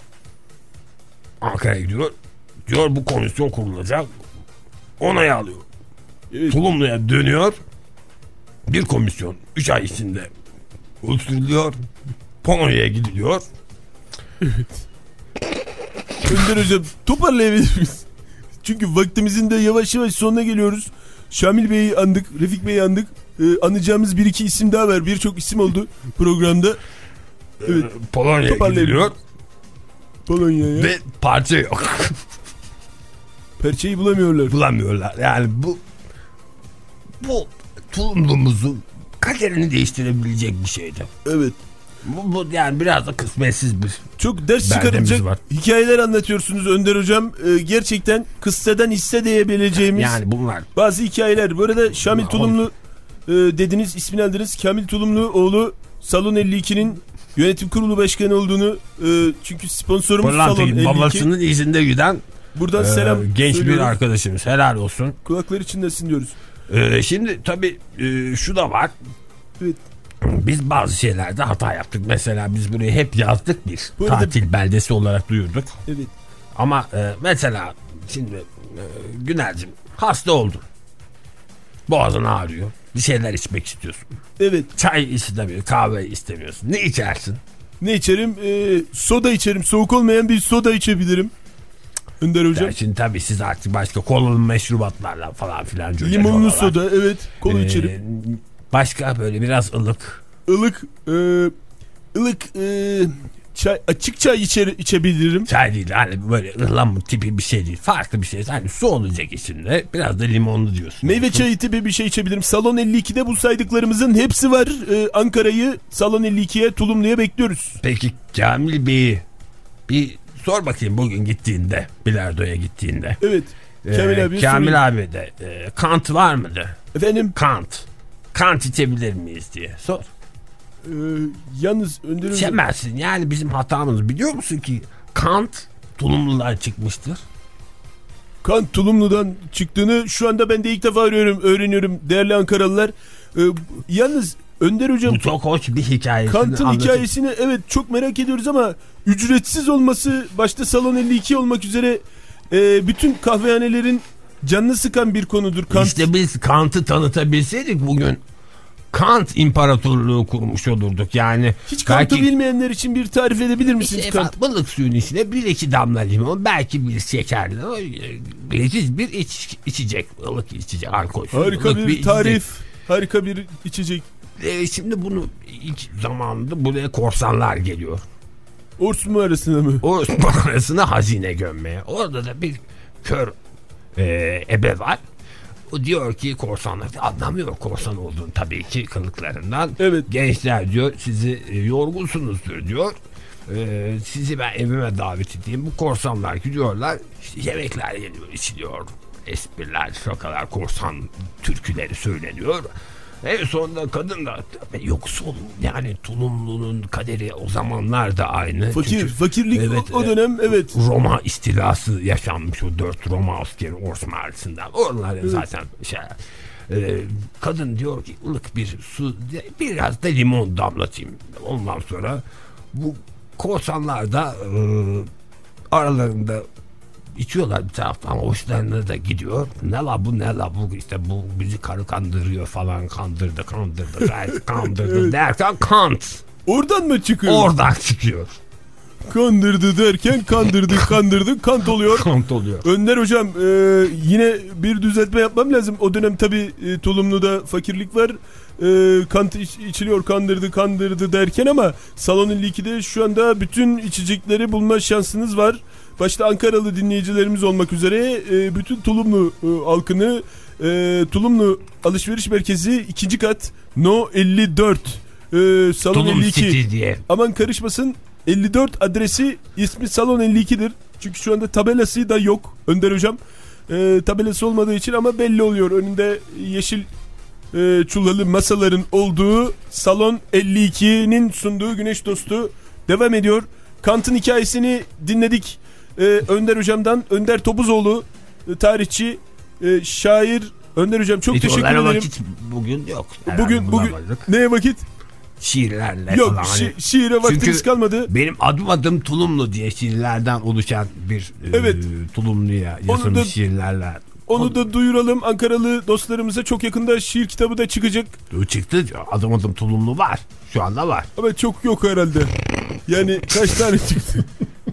Speaker 8: Ankara'ya gidiyor. Diyor bu komisyon kurulacak. Onayı alıyor.
Speaker 7: Evet.
Speaker 8: Tulumlu'ya dönüyor. Bir komisyon üç ay içinde oluşturuluyor. Polonya'ya gidiliyor.
Speaker 7: Önder hocam toparlayabilir miyiz? Çünkü vaktimizin de yavaş yavaş sonuna geliyoruz. Şamil Bey'i andık, Refik Bey'i andık. Ee, anacağımız bir iki isim daha var. Birçok isim oldu programda. Evet.
Speaker 8: Polonya'ya
Speaker 7: Toparlayabilir.
Speaker 8: gidiliyor.
Speaker 7: Polonya'ya.
Speaker 8: Ve parça yok.
Speaker 7: Perçeyi bulamıyorlar.
Speaker 8: Bulamıyorlar. Yani bu bu tulumluğumuzun kaderini değiştirebilecek bir şeydi.
Speaker 7: Evet.
Speaker 8: Bu, bu yani biraz da kısmetsiz bir
Speaker 7: Çok ders
Speaker 8: Derdimiz
Speaker 7: çıkarılacak
Speaker 8: var.
Speaker 7: hikayeler anlatıyorsunuz Önder hocam. Ee, gerçekten kısseden hisse diyebileceğimiz
Speaker 8: yani bunlar.
Speaker 7: bazı hikayeler. Bu arada Şamil Tulumlu e, dediniz, ismini aldınız. Kamil Tulumlu oğlu Salon elli ikinin yönetim kurulu başkanı olduğunu e, çünkü sponsorumuz Salon elli iki.
Speaker 8: Babasının izinde giden
Speaker 7: Buradan
Speaker 8: e,
Speaker 7: selam
Speaker 8: genç bir
Speaker 7: söylüyoruz.
Speaker 8: arkadaşımız. Helal olsun.
Speaker 7: Kulaklar içindesin diyoruz.
Speaker 8: E, şimdi tabii e, şu da var.
Speaker 7: Evet.
Speaker 8: Biz bazı şeylerde hata yaptık. Mesela biz burayı hep yazdık bir
Speaker 7: Bu arada-
Speaker 8: tatil beldesi olarak duyurduk.
Speaker 7: Evet.
Speaker 8: Ama e, mesela şimdi e, Güner'cim hasta oldun. Boğazın ağrıyor. Bir şeyler içmek istiyorsun.
Speaker 7: Evet.
Speaker 8: Çay istemiyorsun, kahve istemiyorsun. Ne içersin?
Speaker 7: Ne içerim? Ee, soda içerim. Soğuk olmayan bir soda içebilirim. Önder Hocam.
Speaker 8: Ya şimdi tabii siz artık başka kolalı meşrubatlarla falan filan.
Speaker 7: Limonlu soda, evet, kola
Speaker 8: Ee,
Speaker 7: içerim.
Speaker 8: Başka böyle biraz ılık.
Speaker 7: Ilık, e, ılık e, çay, açık çay içer, içebilirim.
Speaker 8: Çay değil, hani böyle ıhlamur tipi bir şey değil. Farklı bir şey. Hani su olacak içinde. Biraz da limonlu diyorsun.
Speaker 7: Meyve çayı tipi bir şey içebilirim. Salon elli ikide bu saydıklarımızın hepsi var. Ee, Ankara'yı Salon elli ikiye, Tulumlu'ya bekliyoruz.
Speaker 8: Peki Kamil Bey'i bir sor bakayım bugün gittiğinde, bilardoya gittiğinde.
Speaker 7: Evet. Kamil
Speaker 8: Ee,
Speaker 7: abi.
Speaker 8: Kamil abi de e, Kant var mıdır?
Speaker 7: Efendim?
Speaker 8: Kant. Kant içebilir miyiz diye sor.
Speaker 7: Ee, yalnız Önder Hocam.
Speaker 8: İçemezsin. Yani bizim hatamız, biliyor musun ki Kant Tulumlu'dan çıkmıştır.
Speaker 7: Kant Tulumlu'dan çıktığını şu anda ben de ilk defa öğreniyorum, öğreniyorum değerli Ankaralılar. Ee, yalnız Önder Hocam.
Speaker 8: Bu çok hoş bir hikayesini
Speaker 7: Kant'ın
Speaker 8: anlatayım.
Speaker 7: hikayesini evet çok merak ediyoruz ama ücretsiz olması, başta Salon elli iki olmak üzere e, bütün kahvehanelerin canını sıkan bir konudur Kant.
Speaker 8: İşte biz Kant'ı tanıtabilseydik bugün Kant İmparatorluğu kurmuş olurduk yani.
Speaker 7: Hiç Kant'ı
Speaker 8: belki...
Speaker 7: bilmeyenler için bir tarif edebilir misiniz
Speaker 8: İşte
Speaker 7: Kant?
Speaker 8: balık suyunun içine bir iki damla limon, belki bir şekerli, leziz bir iç, içecek, ılık içecek, alkol.
Speaker 7: Harika bir, bir tarif, harika bir içecek.
Speaker 8: E, şimdi bunu ilk zamanında buraya korsanlar geliyor.
Speaker 7: Osmanlı arasında mı?
Speaker 8: Osmanlı arasına hazine gömmeye. Orada da bir kör e, ebe var. O diyor ki korsanlar, anlamıyor korsan olduğunu tabii ki kılıklarından.
Speaker 7: Evet.
Speaker 8: Gençler diyor, sizi e, yorgunsunuzdur diyor. E, sizi ben evime davet edeyim. Bu korsanlar gidiyorlar. İşte yemekler yeniyor, içiliyor. Espriler, şakalar, korsan türküleri söyleniyor. En sonunda kadın da yoksul, yani Tulumlu'nun kaderi o zamanlar da aynı.
Speaker 7: Fakir,
Speaker 8: Çünkü,
Speaker 7: fakirlik
Speaker 8: evet,
Speaker 7: o, o dönem evet.
Speaker 8: Roma istilası yaşanmış, o dört Roma askeri Osmanlı'sından. Oraları evet. Zaten şey, e, kadın diyor ki ılık bir su, biraz da limon damlatayım. Ondan sonra bu korsanlar da e, aralarında İçiyorlar bir taraftan, hoşlarına da gidiyor. Ne la bu, ne la bu, işte bu bizi karı kandırıyor falan, kandırdı kandırdı gayet kandırdı evet. Derken Kant
Speaker 7: oradan mı çıkıyor?
Speaker 8: Oradan çıkıyor.
Speaker 7: Kandırdı derken kandırdı kandırdı Kant oluyor.
Speaker 8: Kant oluyor.
Speaker 7: Önder Hocam e, yine bir düzeltme yapmam lazım. O dönem tabii e, Tulumlu'da fakirlik var. E, Kant iç, içiliyor, kandırdı kandırdı derken ama Salon elli ikide şu anda bütün içecekleri bulma şansınız var. Başta Ankaralı dinleyicilerimiz olmak üzere e, bütün Tulumlu e, halkını e, Tulumlu Alışveriş Merkezi ikinci kat No elli dört e, Salon
Speaker 8: Tulum
Speaker 7: elli iki
Speaker 8: City diye.
Speaker 7: Aman karışmasın, elli dört adresi, ismi Salon elli ikidir. Çünkü şu anda tabelası da yok Önder Hocam. E, tabelası olmadığı için ama belli oluyor. Önünde yeşil e, çullalı masaların olduğu Salon elli ikinin sunduğu Güneş Dostu devam ediyor. Kant'ın hikayesini dinledik. Ee, Önder Hocam'dan. Önder Topuzoğlu, e, tarihçi, e, şair. Önder Hocam çok
Speaker 8: Hiç
Speaker 7: teşekkür ederim.
Speaker 8: Vakit bugün yok.
Speaker 7: Bugün bugün neye vakit?
Speaker 8: Şiirlerle
Speaker 7: yok,
Speaker 8: falan.
Speaker 7: Şi- şiire vaktimiz
Speaker 8: Çünkü
Speaker 7: kalmadı.
Speaker 8: Benim adım adım Tulumlu diye şiirlerden oluşan bir
Speaker 7: evet.
Speaker 8: e, Tulumlu'ya yazılmış da, şiirlerle.
Speaker 7: Onu, onu da duyuralım. Ankaralı dostlarımıza çok yakında şiir kitabı da çıkacak.
Speaker 8: Çıktı. Adım adım Tulumlu var. Şu anda var.
Speaker 7: Ama çok yok herhalde. Yani kaç tane çıktı?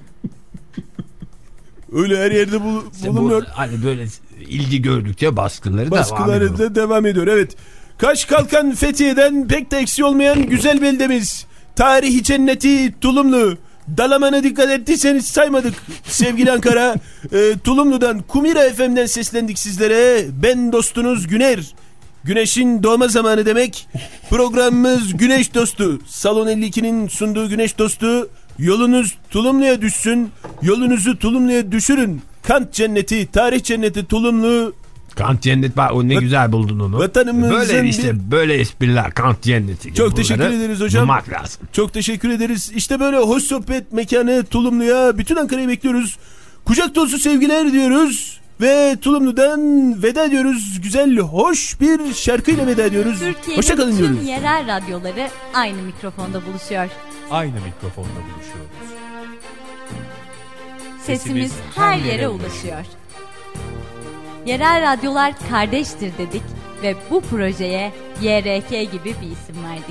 Speaker 7: Öyle her yerde bul
Speaker 8: işte
Speaker 7: bulunmuyor.
Speaker 8: Bu, hani böyle ilgi gördükçe baskıları,
Speaker 7: baskıları devam ediyor. Da devam ediyor. Evet. Kaş kalkan Fethiye'den pek de eksi olmayan güzel beldemiz. Tarihi cenneti Tulumlu. Dalaman'a dikkat ettiyseniz saymadık. Sevgili Ankara, e, Tulumlu'dan Kumira F M'den seslendik sizlere. Ben dostunuz Güner. Güneşin doğma zamanı demek. Programımız Güneş Dostu. Salon elli ikinin sunduğu Güneş Dostu. Yolunuz Tulumlu'ya düşsün. Yolunuzu Tulumlu'ya düşürün. Kant cenneti, tarih cenneti Tulumlu.
Speaker 8: Kant cennet var. O ne Va- güzel buldun onu.
Speaker 7: Vatanımızın
Speaker 8: böyle işte bir... böyle espriler, Kant cenneti.
Speaker 7: Çok teşekkür ederiz hocam.
Speaker 8: Lazım.
Speaker 7: Çok teşekkür ederiz. İşte böyle hoş sohbet mekanı Tulumlu'ya. Bütün Ankara'yı bekliyoruz. Kucak dolusu sevgiler diyoruz. Ve Tulumlu'dan veda ediyoruz. Güzel, hoş bir şarkıyla veda ediyoruz. Hoşçakalın diyoruz.
Speaker 6: Türkiye'nin tüm yerel radyoları aynı mikrofonda buluşuyor.
Speaker 1: Aynı mikrofonda buluşuyoruz.
Speaker 6: Sesimiz, Sesimiz her yere, yere ulaşıyor. Yerel radyolar kardeştir dedik ve bu projeye Y R K gibi bir isim verdik.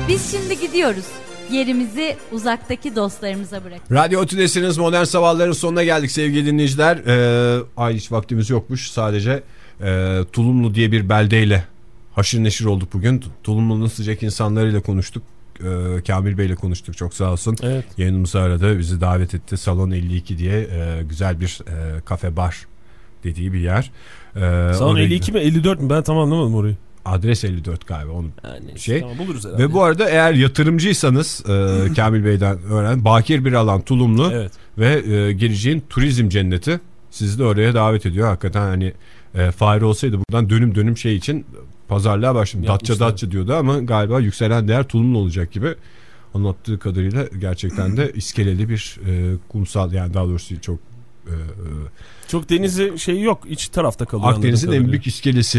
Speaker 6: Biz şimdi gidiyoruz. Yerimizi uzaktaki dostlarımıza bırakıyoruz.
Speaker 2: Radyo Otüdesiniz, Modern Sabahların sonuna geldik sevgili dinleyiciler. Ee, ay hiç vaktimiz yokmuş. Sadece e, Tulumlu diye bir beldeyle haşır neşir olduk bugün. Tulumlu'nun sıcak insanlarıyla konuştuk. Ee, Kamil Bey'le konuştuk, çok sağ olsun.
Speaker 4: Evet.
Speaker 2: Yayınımızı aradı, bizi davet etti. Salon elli iki diye e, güzel bir e, kafe bar dediği bir yer. Ee,
Speaker 4: Salon elli iki mi elli dört mi? Ben tam anlamadım orayı.
Speaker 2: Adres elli dört galiba onun
Speaker 4: yani
Speaker 2: şey.
Speaker 4: Tamam, buluruz herhalde.
Speaker 2: Ve bu arada eğer yatırımcıysanız e, Kamil Bey'den öğren, bakir bir alan Tulumlu,
Speaker 4: evet.
Speaker 2: Ve e, geleceğin turizm cenneti sizi de oraya davet ediyor. Hakikaten hani e, Fahir olsaydı buradan dönüm dönüm şey için pazarlığa başladım. Datça Datça diyordu ama galiba yükselen değer Tulumlu olacak gibi. Anlattığı kadarıyla gerçekten de iskeleli bir e, kumsal, yani daha doğrusu çok e,
Speaker 4: çok denizi şey yok, iç tarafta kalıyor.
Speaker 2: Akdeniz'in en büyük iskelesi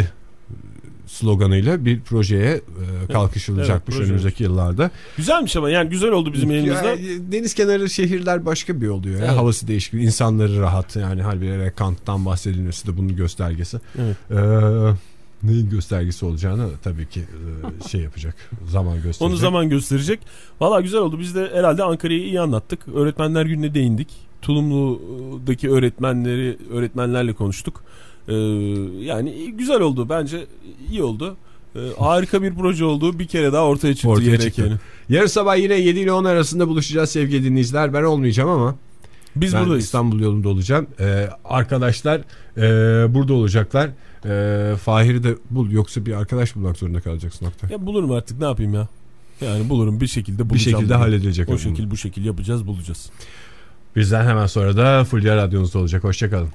Speaker 2: sloganıyla bir projeye e, kalkışılacakmış evet, önümüzdeki yıllarda.
Speaker 4: Güzelmiş ama yani güzel oldu bizim elimizde.
Speaker 2: Ya, deniz kenarı şehirler başka bir oluyor. Evet. Ya. Havası değişik, insanları rahat, yani halbuki Kant'tan bahsedilmesi de bunun göstergesi. Evet. Ee, neyin göstergesi olacağını tabii ki e, şey yapacak, zaman gösterecek.
Speaker 4: Onu zaman gösterecek. Valla güzel oldu. Biz de herhalde Ankara'yı iyi anlattık. Öğretmenler Günü'ne değindik. Tulumlu'daki öğretmenleri öğretmenlerle konuştuk. Ee, yani güzel oldu, bence iyi oldu. Ee, harika bir proje oldu, bir kere daha ortaya çıktı.
Speaker 2: Ortaya çıktı. Yarın sabah yine yedi ile on arasında buluşacağız sevgili dinleyiciler. Ben olmayacağım ama
Speaker 4: biz
Speaker 2: ben
Speaker 4: buradayız.
Speaker 2: İstanbul yolunda olacağım. Ee, arkadaşlar e, burada olacaklar. E, Fahir'i de bul, yoksa bir arkadaş bulmak zorunda kalacaksın. Oktay.
Speaker 4: Ya bulurum artık, ne yapayım ya. Yani bulurum, bir şekilde bulacağım.
Speaker 2: Bir şekilde
Speaker 4: bunu.
Speaker 2: halledilecek.
Speaker 4: O şekil bu şekil yapacağız, bulacağız.
Speaker 2: Bizden hemen sonra da Fulya Radyonuzda olacak. Hoşçakalın.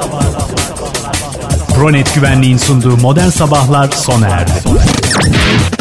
Speaker 9: Pronet Güvenliğin sunduğu Modern Sabahlar sona erdi.